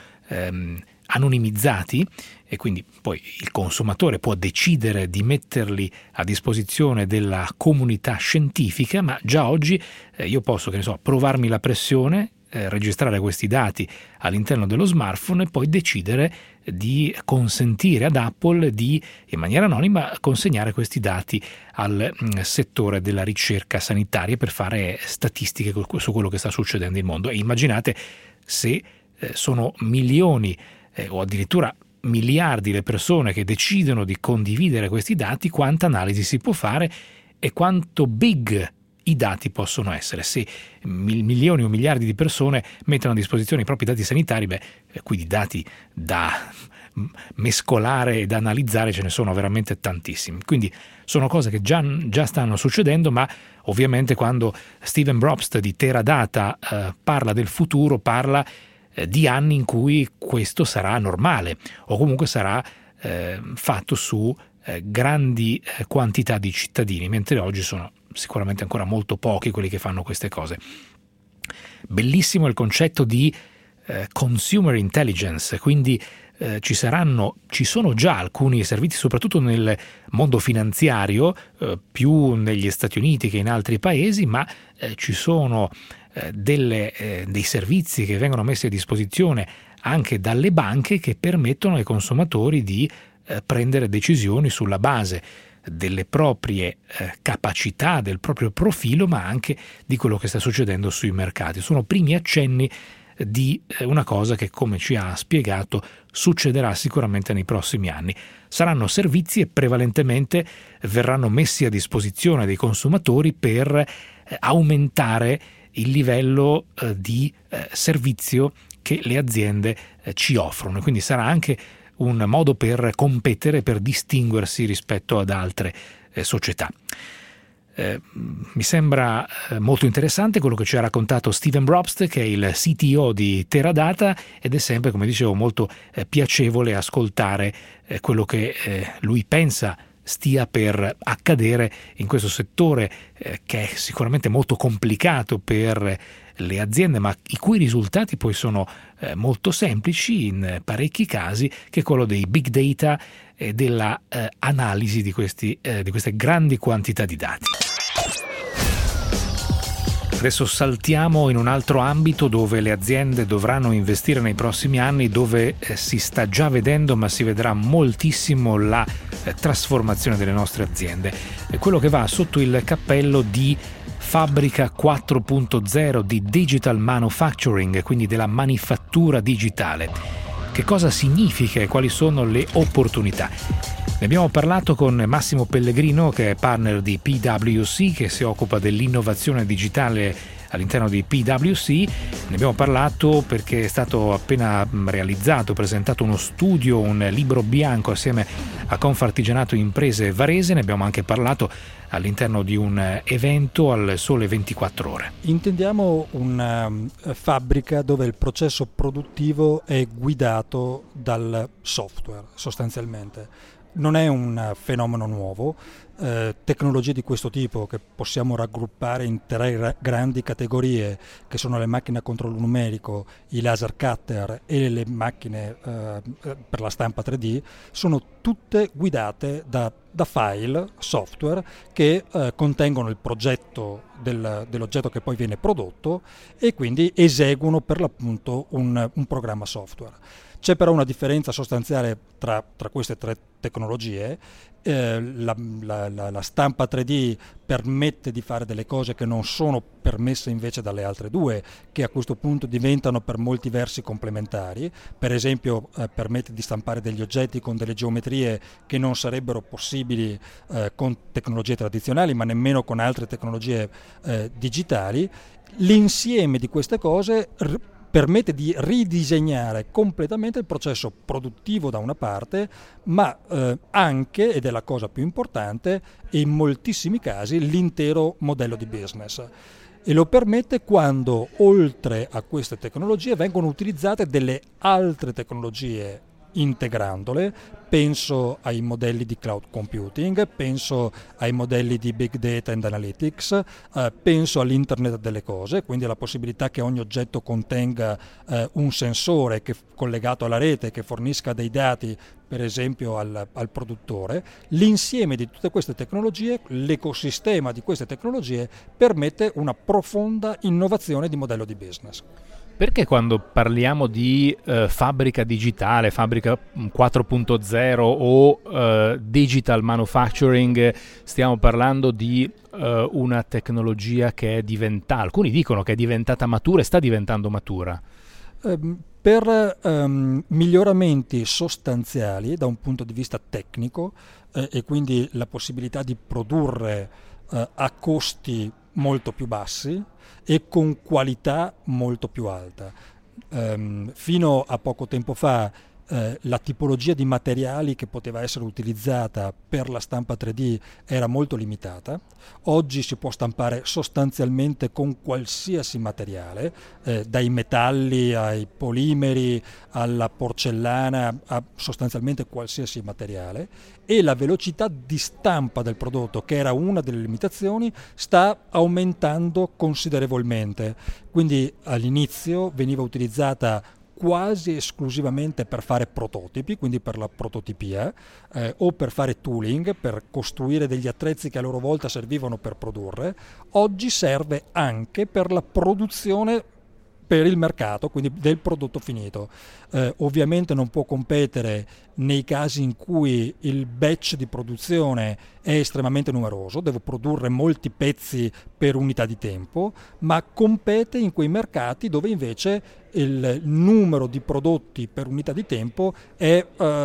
anonimizzati, e quindi poi il consumatore può decidere di metterli a disposizione della comunità scientifica, ma già oggi io posso, provarmi la pressione, registrare questi dati all'interno dello smartphone e poi decidere di consentire ad Apple di, in maniera anonima, consegnare questi dati al settore della ricerca sanitaria per fare statistiche su quello che sta succedendo nel mondo. E immaginate se sono milioni o addirittura miliardi le persone che decidono di condividere questi dati, quanta analisi si può fare e quanto big i dati possono essere. Se milioni o miliardi di persone mettono a disposizione i propri dati sanitari, qui di dati da mescolare e da analizzare ce ne sono veramente tantissimi. Quindi sono cose che già stanno succedendo, ma ovviamente quando Steven Brobst di Teradata parla del futuro, parla di anni in cui questo sarà normale, o comunque sarà fatto su grandi quantità di cittadini, mentre oggi sono sicuramente ancora molto pochi quelli che fanno queste cose. Bellissimo il concetto di consumer intelligence, quindi ci sono già alcuni servizi, soprattutto nel mondo finanziario, più negli Stati Uniti che in altri paesi, ma ci sono dei servizi che vengono messi a disposizione anche dalle banche che permettono ai consumatori di prendere decisioni sulla base delle proprie capacità, del proprio profilo, ma anche di quello che sta succedendo sui mercati. Sono primi accenni di una cosa che, come ci ha spiegato, succederà sicuramente nei prossimi anni. Saranno servizi e prevalentemente verranno messi a disposizione dei consumatori per aumentare il livello di servizio che le aziende ci offrono. Quindi sarà anche un modo per competere, per distinguersi rispetto ad altre società. Mi sembra molto interessante quello che ci ha raccontato Steven Brobst, che è il CTO di Teradata, ed è sempre, come dicevo, molto piacevole ascoltare quello che lui pensa stia per accadere in questo settore che è sicuramente molto complicato per le aziende, ma i cui risultati poi sono molto semplici in parecchi casi, che è quello dei big data e della analisi di queste grandi quantità di dati. Adesso saltiamo in un altro ambito dove le aziende dovranno investire nei prossimi anni, dove si sta già vedendo, ma si vedrà moltissimo la trasformazione delle nostre aziende. È quello che va sotto il cappello di Fabbrica 4.0, di digital manufacturing, quindi della manifattura digitale. Che cosa significa e quali sono le opportunità? Ne abbiamo parlato con Massimo Pellegrino, che è partner di PwC, che si occupa dell'innovazione digitale all'interno di PwC. Ne abbiamo parlato perché è stato appena presentato uno studio, un libro bianco assieme a Confartigianato Imprese Varese. Ne abbiamo anche parlato all'interno di un evento al Sole 24 Ore. Intendiamo una fabbrica dove il processo produttivo è guidato dal software, sostanzialmente. Non è un fenomeno nuovo, tecnologie di questo tipo che possiamo raggruppare in tre grandi categorie, che sono le macchine a controllo numerico, i laser cutter e le macchine per la stampa 3D, sono tutte guidate da file, software, che contengono il progetto dell'oggetto che poi viene prodotto e quindi eseguono per l'appunto un programma software. C'è però una differenza sostanziale tra queste tre tecnologie. La stampa 3D permette di fare delle cose che non sono permesse invece dalle altre due, che a questo punto diventano per molti versi complementari. Per esempio permette di stampare degli oggetti con delle geometrie che non sarebbero possibili con tecnologie tradizionali, ma nemmeno con altre tecnologie digitali. L'insieme di queste cose permette di ridisegnare completamente il processo produttivo da una parte, ma anche, ed è la cosa più importante, in moltissimi casi l'intero modello di business. E lo permette quando, oltre a queste tecnologie, vengono utilizzate delle altre tecnologie integrandole. Penso ai modelli di cloud computing, penso ai modelli di big data and analytics, penso all'internet delle cose, quindi alla possibilità che ogni oggetto contenga un sensore che collegato alla rete che fornisca dei dati, per esempio al produttore. L'insieme di tutte queste tecnologie, l'ecosistema di queste tecnologie, permette una profonda innovazione di modello di business. Perché quando parliamo di fabbrica digitale, fabbrica 4.0 o digital manufacturing, stiamo parlando di una tecnologia che è diventata, alcuni dicono che è diventata matura e sta diventando matura? Per miglioramenti sostanziali da un punto di vista tecnico e quindi la possibilità di produrre a costi molto più bassi e con qualità molto più alta. Fino a poco tempo fa la tipologia di materiali che poteva essere utilizzata per la stampa 3D era molto limitata. Oggi si può stampare sostanzialmente con qualsiasi materiale, dai metalli ai polimeri alla porcellana, a sostanzialmente qualsiasi materiale, e la velocità di stampa del prodotto, che era una delle limitazioni, sta aumentando considerevolmente. Quindi all'inizio veniva utilizzata quasi esclusivamente per fare prototipi, quindi per la prototipia, o per fare tooling, per costruire degli attrezzi che a loro volta servivano per produrre. Oggi serve anche per la produzione per il mercato, quindi del prodotto finito. Ovviamente non può competere nei casi in cui il batch di produzione è estremamente numeroso, devo produrre molti pezzi per unità di tempo, ma compete in quei mercati dove invece il numero di prodotti per unità di tempo è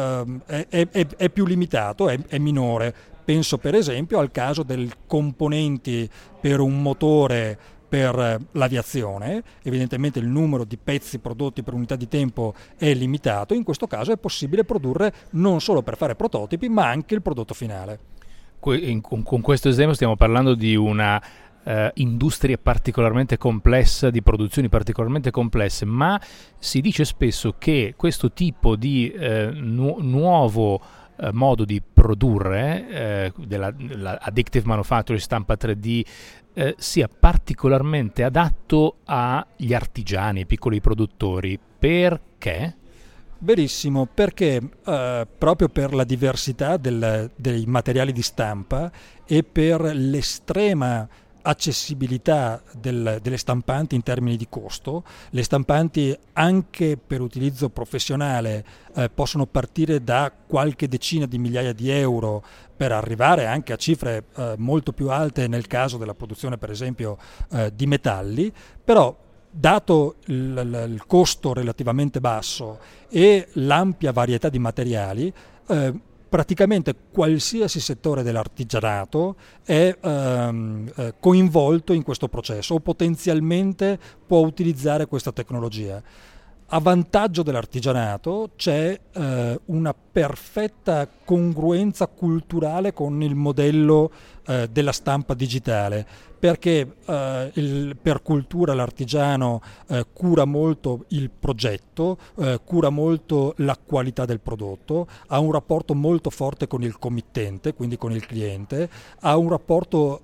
più limitato, è minore. Penso per esempio al caso dei componenti per un motore per l'aviazione. Evidentemente il numero di pezzi prodotti per unità di tempo è limitato, in questo caso è possibile produrre non solo per fare prototipi ma anche il prodotto finale. Con questo esempio stiamo parlando di una industria particolarmente complessa, di produzioni particolarmente complesse, ma si dice spesso che questo tipo di nuovo modo di produrre della additive manufacturing, stampa 3D, sia particolarmente adatto agli artigiani, ai piccoli produttori. Perché? Verissimo, perché proprio per la diversità dei materiali di stampa e per l'estrema accessibilità delle stampanti in termini di costo, le stampanti anche per utilizzo professionale possono partire da qualche decina di migliaia di euro per arrivare anche a cifre molto più alte nel caso della produzione per esempio di metalli, però dato il costo relativamente basso e l'ampia varietà di materiali, praticamente qualsiasi settore dell'artigianato è coinvolto in questo processo o potenzialmente può utilizzare questa tecnologia. A vantaggio dell'artigianato c'è una perfetta congruenza culturale con il modello della stampa digitale, perché per cultura l'artigiano cura molto il progetto, cura molto la qualità del prodotto, ha un rapporto molto forte con il committente, quindi con il cliente, ha un rapporto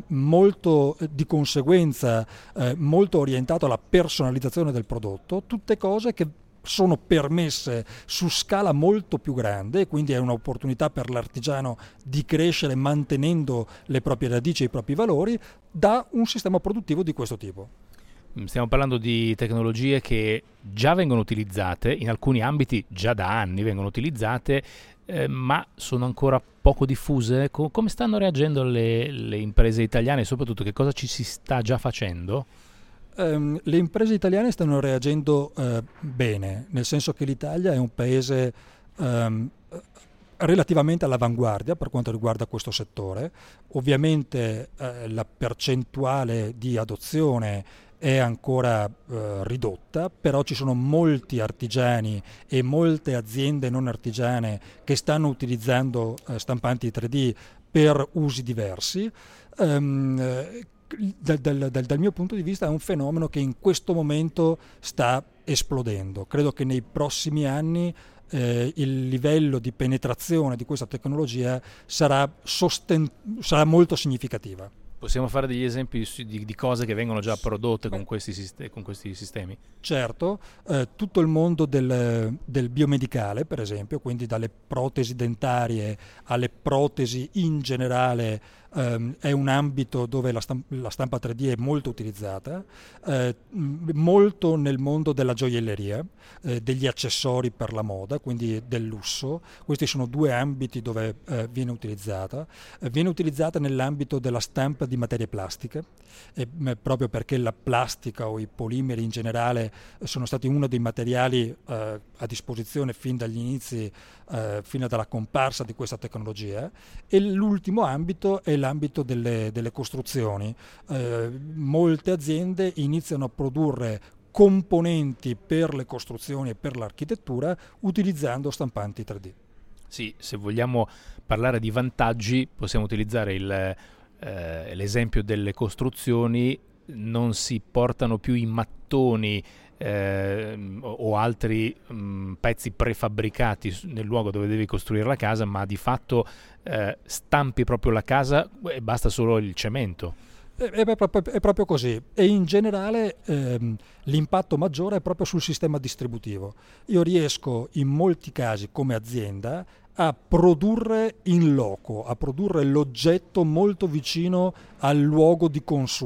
molto di conseguenza molto orientato alla personalizzazione del prodotto, tutte cose che sono permesse su scala molto più grande e quindi è un'opportunità per l'artigiano di crescere mantenendo le proprie radici e i propri valori da un sistema produttivo di questo tipo. Stiamo parlando di tecnologie che già vengono utilizzate, in alcuni ambiti già da anni vengono utilizzate, ma sono ancora poco diffuse. Come stanno reagendo le imprese italiane e soprattutto che cosa ci si sta già facendo? Le imprese italiane stanno reagendo bene, nel senso che l'Italia è un paese relativamente all'avanguardia per quanto riguarda questo settore. Ovviamente la percentuale di adozione è ancora ridotta, però ci sono molti artigiani e molte aziende non artigiane che stanno utilizzando stampanti 3D per usi diversi. Dal mio punto di vista è un fenomeno che in questo momento sta esplodendo. Credo che nei prossimi anni il livello di penetrazione di questa tecnologia sarà molto significativa. Possiamo fare degli esempi di cose che vengono già prodotte con questi sistemi? Certo, tutto il mondo del biomedicale, per esempio, quindi dalle protesi dentarie alle protesi in generale, è un ambito dove la stampa 3D è molto utilizzata, molto nel mondo della gioielleria, degli accessori per la moda, quindi del lusso. Questi sono due ambiti dove viene utilizzata. Viene utilizzata nell'ambito della stampa di materie plastiche, proprio perché la plastica o i polimeri in generale sono stati uno dei materiali a disposizione fin dagli inizi, fino dalla comparsa di questa tecnologia. E l'ultimo ambito è l'ambito delle costruzioni. Molte aziende iniziano a produrre componenti per le costruzioni e per l'architettura utilizzando stampanti 3D. Sì, se vogliamo parlare di vantaggi possiamo utilizzare l'esempio delle costruzioni. Non si portano più i mattoni o altri pezzi prefabbricati nel luogo dove devi costruire la casa, ma di fatto stampi proprio la casa e basta solo il cemento. È proprio così, e in generale l'impatto maggiore è proprio sul sistema distributivo. Io riesco in molti casi come azienda a produrre in loco, a produrre l'oggetto molto vicino al luogo di consumo.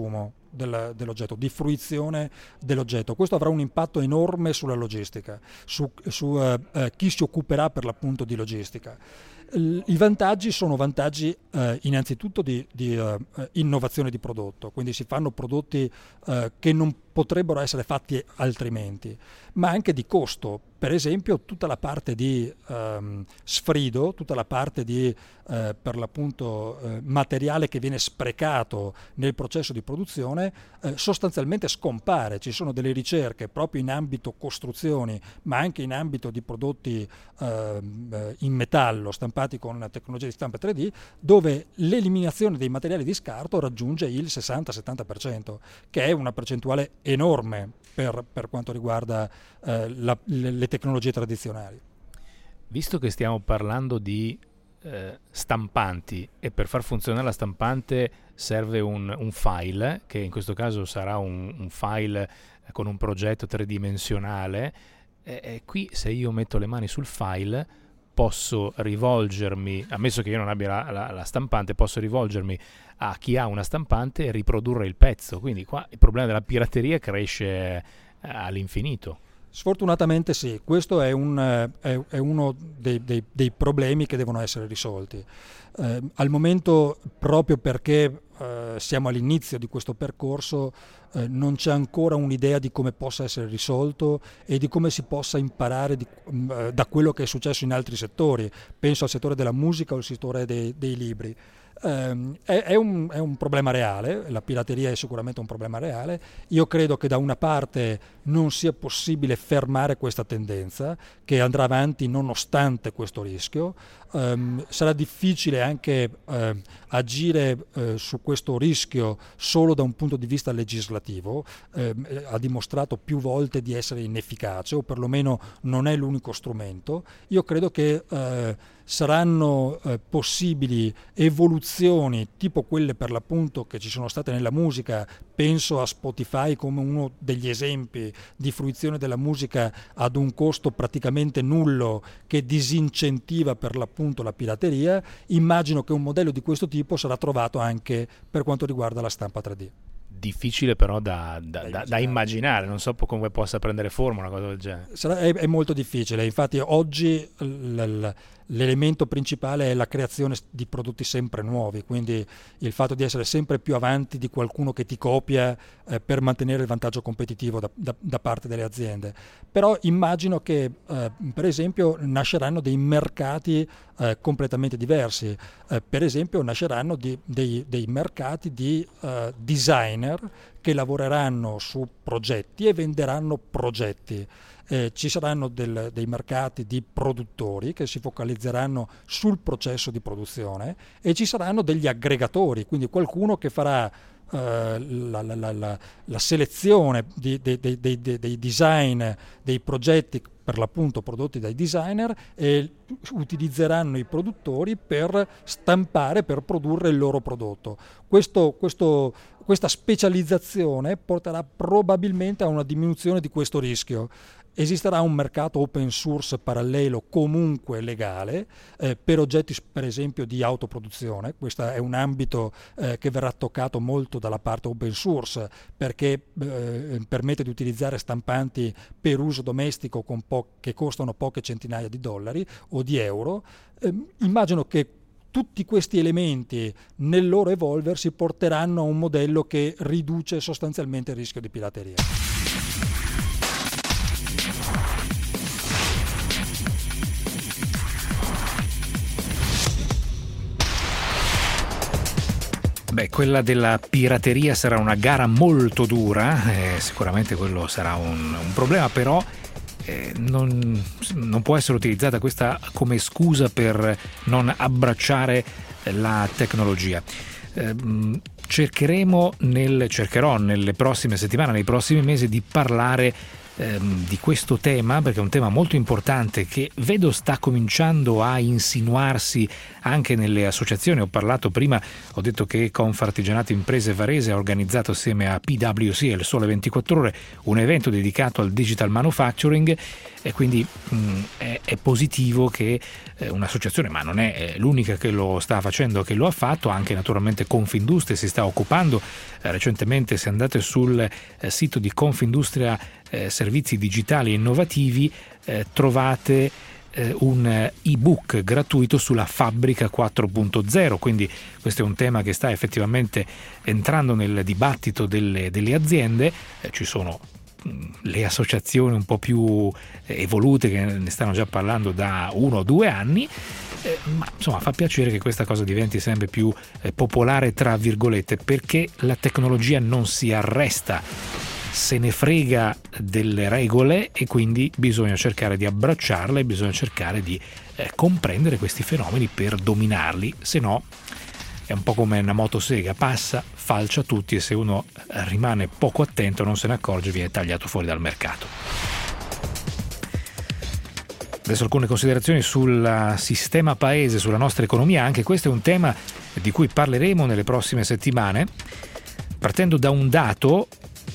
dell'oggetto, di fruizione dell'oggetto. Questo avrà un impatto enorme sulla logistica, su chi si occuperà per l'appunto di logistica. I vantaggi sono vantaggi innanzitutto di innovazione di prodotto, quindi si fanno prodotti che non potrebbero essere fatti altrimenti, ma anche di costo. Per esempio tutta la parte di sfrido, tutta la parte di per l'appunto materiale che viene sprecato nel processo di produzione sostanzialmente scompare. Ci sono delle ricerche proprio in ambito costruzioni, ma anche in ambito di prodotti in metallo stampati con una tecnologia di stampa 3D, dove l'eliminazione dei materiali di scarto raggiunge il 60-70%, che è una percentuale enorme per quanto riguarda le tecnologie tradizionali. Visto che stiamo parlando di stampanti, e per far funzionare la stampante serve un file, che in questo caso sarà un file con un progetto tridimensionale, e qui se io metto le mani sul file posso rivolgermi, ammesso che io non abbia la stampante, posso rivolgermi a chi ha una stampante e riprodurre il pezzo. Quindi qua il problema della pirateria cresce all'infinito. Sfortunatamente sì, questo è uno dei problemi che devono essere risolti. Al momento, proprio perché siamo all'inizio di questo percorso, non c'è ancora un'idea di come possa essere risolto e di come si possa imparare da quello che è successo in altri settori. Penso al settore della musica o al settore dei libri. È un problema reale, la pirateria è sicuramente un problema reale. Io credo che da una parte non sia possibile fermare questa tendenza, che andrà avanti nonostante questo rischio. Sarà difficile anche agire su questo rischio solo da un punto di vista legislativo. Ha dimostrato più volte di essere inefficace, o perlomeno non è l'unico strumento. Io credo che saranno possibili evoluzioni tipo quelle per l'appunto che ci sono state nella musica. Penso a Spotify come uno degli esempi di fruizione della musica ad un costo praticamente nullo, che disincentiva per l'appunto la pirateria. Immagino che un modello di questo tipo sarà trovato anche per quanto riguarda la stampa 3D. Difficile però da immaginare, non so come possa prendere forma una cosa del genere. È molto difficile, infatti oggi l'elemento principale è la creazione di prodotti sempre nuovi, quindi il fatto di essere sempre più avanti di qualcuno che ti copia per mantenere il vantaggio competitivo da parte delle aziende. Però immagino che per esempio nasceranno dei mercati completamente diversi. Per esempio nasceranno dei mercati di designer che lavoreranno su progetti e venderanno progetti. Ci saranno dei mercati di produttori che si focalizzeranno sul processo di produzione, e ci saranno degli aggregatori, quindi qualcuno che farà la selezione dei design dei progetti per l'appunto prodotti dai designer, e utilizzeranno i produttori per stampare, per produrre il loro prodotto. Questa specializzazione porterà probabilmente a una diminuzione di questo rischio. Esisterà un mercato open source parallelo, comunque legale, per oggetti per esempio di autoproduzione. Questo è un ambito che verrà toccato molto dalla parte open source, perché permette di utilizzare stampanti per uso domestico che costano poche centinaia di dollari o di euro. Immagino che tutti questi elementi nel loro evolversi porteranno a un modello che riduce sostanzialmente il rischio di pirateria. Beh, quella della pirateria sarà una gara molto dura, sicuramente quello sarà un problema, però non può essere utilizzata questa come scusa per non abbracciare la tecnologia. Cercherò nelle prossime settimane, nei prossimi mesi, di parlare di questo tema, perché è un tema molto importante che vedo sta cominciando a insinuarsi anche nelle associazioni. Ho parlato prima, ho detto che Confartigianato Imprese Varese ha organizzato assieme a PwC e il Sole 24 Ore un evento dedicato al digital manufacturing, e quindi è positivo che un'associazione, ma non è l'unica che lo sta facendo, che lo ha fatto, anche naturalmente Confindustria si sta occupando. Recentemente, se andate sul sito di Confindustria Servizi Digitali e Innovativi, trovate un ebook gratuito sulla fabbrica 4.0, quindi questo è un tema che sta effettivamente entrando nel dibattito delle aziende. Ci sono le associazioni un po' più evolute che ne stanno già parlando da 1 o 2 anni, ma insomma fa piacere che questa cosa diventi sempre più popolare, tra virgolette, perché la tecnologia non si arresta, se ne frega delle regole, e quindi bisogna cercare di abbracciarle, bisogna cercare di comprendere questi fenomeni per dominarli, se no è un po' come una motosega, passa, falcia tutti, e se uno rimane poco attento, non se ne accorge, viene tagliato fuori dal mercato. Adesso alcune considerazioni sul sistema paese, sulla nostra economia. Anche questo è un tema di cui parleremo nelle prossime settimane, partendo da un dato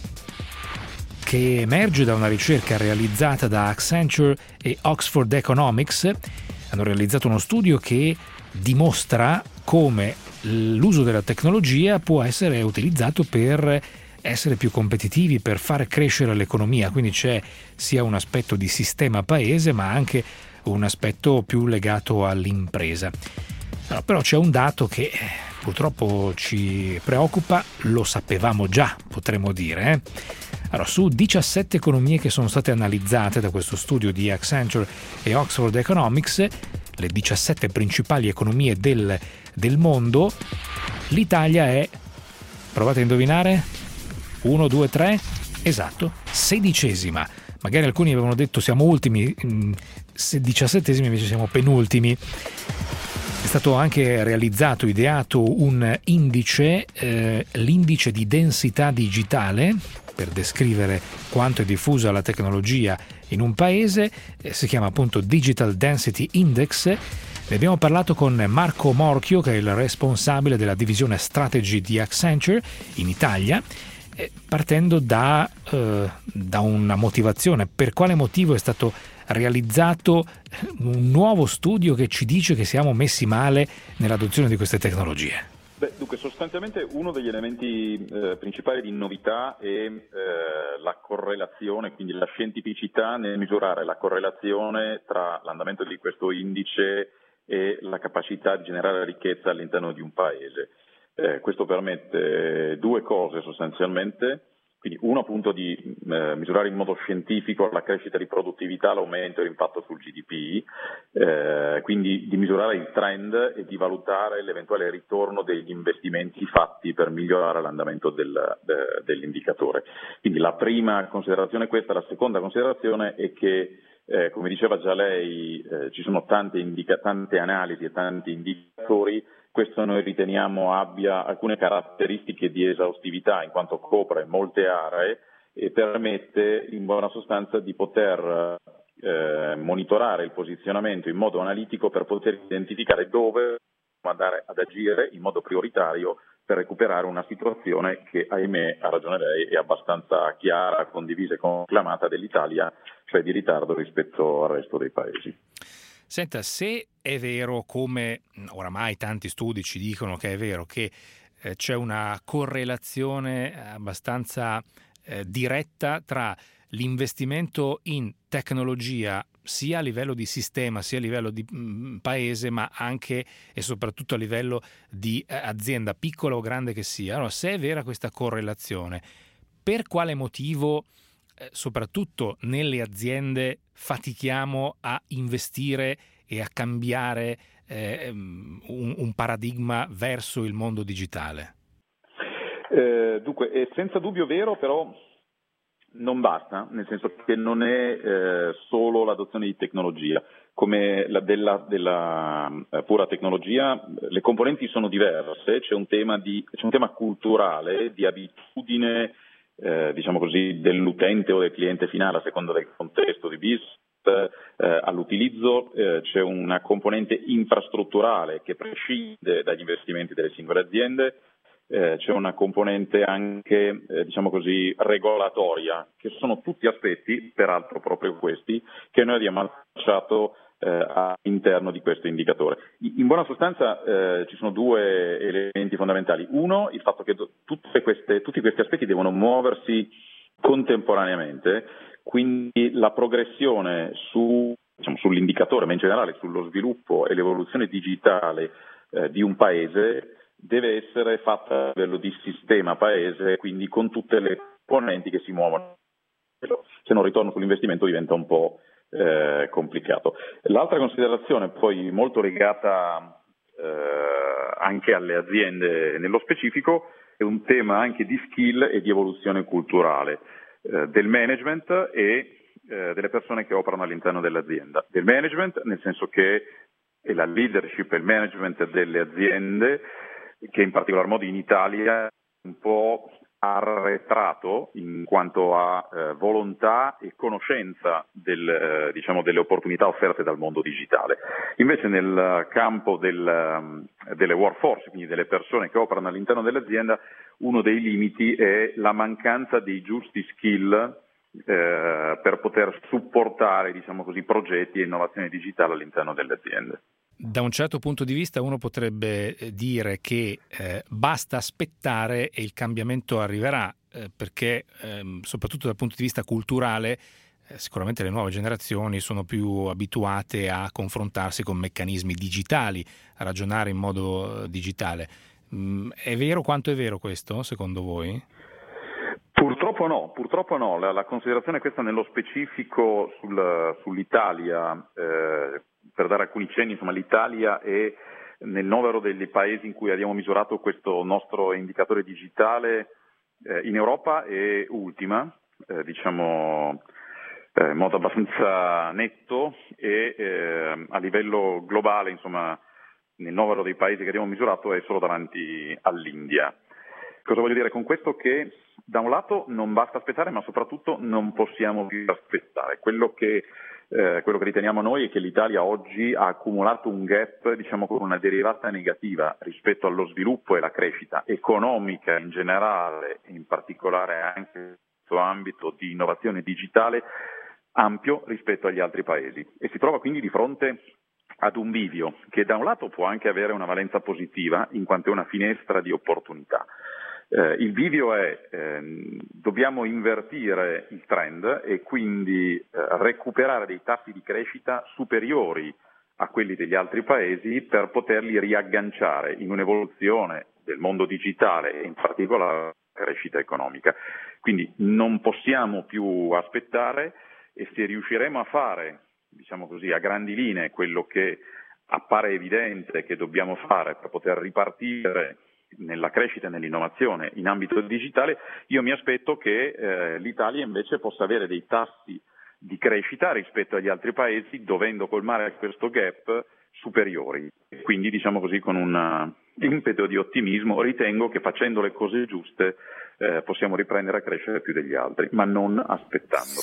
che emerge da una ricerca realizzata da Accenture e Oxford Economics. Hanno realizzato uno studio che dimostra come l'uso della tecnologia può essere utilizzato per essere più competitivi, per fare crescere l'economia. Quindi c'è sia un aspetto di sistema paese, ma anche un aspetto più legato all'impresa. Allora, però c'è un dato che purtroppo ci preoccupa, lo sapevamo già, potremmo dire. Allora, su 17 economie che sono state analizzate da questo studio di Accenture e Oxford Economics, le 17 principali economie del mondo, l'Italia è, provate a indovinare, 1, 2, 3, esatto, 16esima. Magari alcuni avevano detto siamo ultimi, 17esimi, invece siamo penultimi. È stato anche realizzato, ideato un indice, l'indice di densità digitale, per descrivere quanto è diffusa la tecnologia in un paese. Si chiama appunto Digital Density Index. Ne abbiamo parlato con Marco Morchio, che è il responsabile della divisione Strategy di Accenture in Italia, partendo da una motivazione. Per quale motivo è stato realizzato un nuovo studio che ci dice che siamo messi male nell'adozione di queste tecnologie? Dunque, sostanzialmente uno degli elementi principali di novità è la correlazione, quindi la scientificità nel misurare la correlazione tra l'andamento di questo indice e la capacità di generare ricchezza all'interno di un paese. Questo permette 2 cose sostanzialmente. Quindi uno appunto di misurare in modo scientifico la crescita di produttività, l'aumento e l'impatto sul GDP, quindi di misurare il trend e di valutare l'eventuale ritorno degli investimenti fatti per migliorare l'andamento dell'indicatore. Quindi la prima considerazione è questa. La seconda considerazione è che, come diceva già lei, ci sono tante analisi e tanti indicatori. Questo noi riteniamo abbia alcune caratteristiche di esaustività, in quanto copre molte aree e permette in buona sostanza di poter monitorare il posizionamento in modo analitico per poter identificare dove andare ad agire in modo prioritario per recuperare una situazione che, ahimè, ha ragione lei, è abbastanza chiara, condivisa e conclamata dell'Italia, cioè di ritardo rispetto al resto dei paesi. Senta, se è vero, come oramai tanti studi ci dicono che è vero, che c'è una correlazione abbastanza diretta tra l'investimento in tecnologia sia a livello di sistema, sia a livello di paese, ma anche e soprattutto a livello di azienda, piccola o grande che sia. Allora, se è vera questa correlazione, per quale motivo soprattutto nelle aziende fatichiamo a investire e a cambiare un paradigma verso il mondo digitale? Dunque, è senza dubbio vero, però non basta, nel senso che non è solo l'adozione di tecnologia. Come della pura tecnologia, le componenti sono diverse, c'è un tema culturale, di abitudine diciamo così, dell'utente o del cliente finale a seconda del contesto di business, all'utilizzo, c'è una componente infrastrutturale che prescinde dagli investimenti delle singole aziende, c'è una componente anche, diciamo così, regolatoria, che sono tutti aspetti, peraltro proprio questi, che noi abbiamo associato all'interno di questo indicatore. In buona sostanza ci sono due elementi fondamentali. Uno, il fatto che tutti questi aspetti devono muoversi contemporaneamente, quindi la progressione sull'indicatore, ma in generale sullo sviluppo e l'evoluzione digitale di un paese deve essere fatta a livello di sistema paese, quindi con tutte le componenti che si muovono. Se non ritorno sull'investimento diventa un po' complicato. L'altra considerazione, poi molto legata anche alle aziende nello specifico, è un tema anche di skill e di evoluzione culturale del management e delle persone che operano all'interno dell'azienda. Del management, nel senso che è la leadership e il management delle aziende, che in particolar modo in Italia è un po' arretrato in quanto a volontà e conoscenza delle opportunità offerte dal mondo digitale. Invece nel campo delle workforce, quindi delle persone che operano all'interno dell'azienda, uno dei limiti è la mancanza dei giusti skill per poter supportare, diciamo così, progetti e innovazione digitale all'interno delle aziende. Da un certo punto di vista uno potrebbe dire che basta aspettare e il cambiamento arriverà, perché soprattutto dal punto di vista culturale sicuramente le nuove generazioni sono più abituate a confrontarsi con meccanismi digitali, a ragionare in modo digitale. È vero quanto è vero questo, secondo voi? Purtroppo no. La considerazione questa nello specifico sull'Italia, per dare alcuni cenni, insomma l'Italia è nel novero degli paesi in cui abbiamo misurato questo nostro indicatore digitale in Europa è ultima, diciamo in modo abbastanza netto, e a livello globale, insomma, nel novero dei paesi che abbiamo misurato è solo davanti all'India. Cosa voglio dire con questo? Che da un lato non basta aspettare, ma soprattutto non possiamo più aspettare. Quello che riteniamo noi è che l'Italia oggi ha accumulato un gap, diciamo, con una derivata negativa rispetto allo sviluppo e la crescita economica in generale, in particolare anche in questo ambito di innovazione digitale, ampio rispetto agli altri paesi, e si trova quindi di fronte ad un bivio che da un lato può anche avere una valenza positiva in quanto è una finestra di opportunità. Il bivio è dobbiamo invertire il trend e quindi recuperare dei tassi di crescita superiori a quelli degli altri paesi per poterli riagganciare in un'evoluzione del mondo digitale e in particolare la crescita economica. Quindi non possiamo più aspettare, e se riusciremo a fare, diciamo così, a grandi linee quello che appare evidente che dobbiamo fare per poter ripartire nella crescita e nell'innovazione in ambito digitale, io mi aspetto che l'Italia invece possa avere dei tassi di crescita rispetto agli altri paesi, dovendo colmare questo gap, superiori. Quindi, diciamo così, con un impeto di ottimismo, ritengo che facendo le cose giuste possiamo riprendere a crescere più degli altri, ma non aspettando.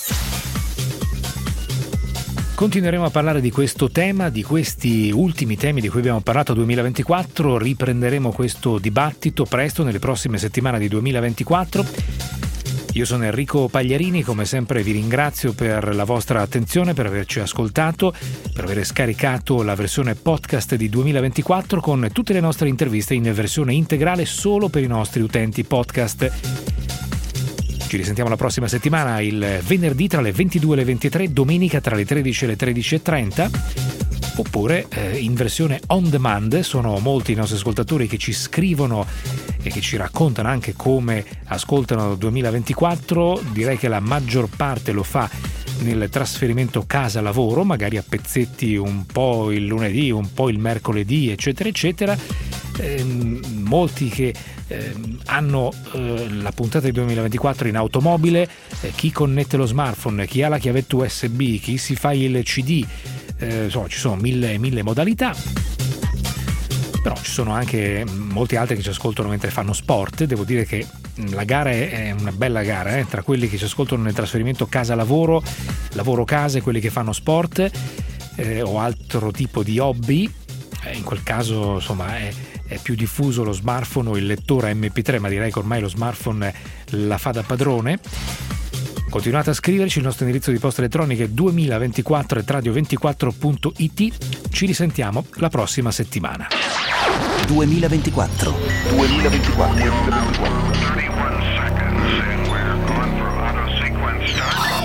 Continueremo a parlare di questo tema, di questi ultimi temi di cui abbiamo parlato 2024, riprenderemo questo dibattito presto nelle prossime settimane di 2024. Io sono Enrico Pagliarini, come sempre vi ringrazio per la vostra attenzione, per averci ascoltato, per aver scaricato la versione podcast di 2024 con tutte le nostre interviste in versione integrale solo per i nostri utenti podcast. Ci risentiamo la prossima settimana, il venerdì tra le 22 e le 23, domenica tra le 13 e le 13.30, oppure in versione on demand. Sono molti i nostri ascoltatori che ci scrivono e che ci raccontano anche come ascoltano 2024. Direi che la maggior parte lo fa nel trasferimento casa-lavoro, magari a pezzetti, un po' il lunedì, un po' il mercoledì, eccetera eccetera. Molti che hanno la puntata di 2024 in automobile, chi connette lo smartphone, chi ha la chiavetta USB, chi si fa il CD, insomma ci sono mille modalità. Però ci sono anche molti altri che ci ascoltano mentre fanno sport. Devo dire che la gara è una bella gara, tra quelli che ci ascoltano nel trasferimento casa-lavoro, lavoro-casa e quelli che fanno sport o altro tipo di hobby. In quel caso insomma è più diffuso lo smartphone o il lettore MP3, ma direi che ormai lo smartphone la fa da padrone. Continuate a scriverci, il nostro indirizzo di posta elettronica è 2024@radio24.it. Ci risentiamo la prossima settimana. 2024. 2024. 31 seconds and we're going for auto sequence start.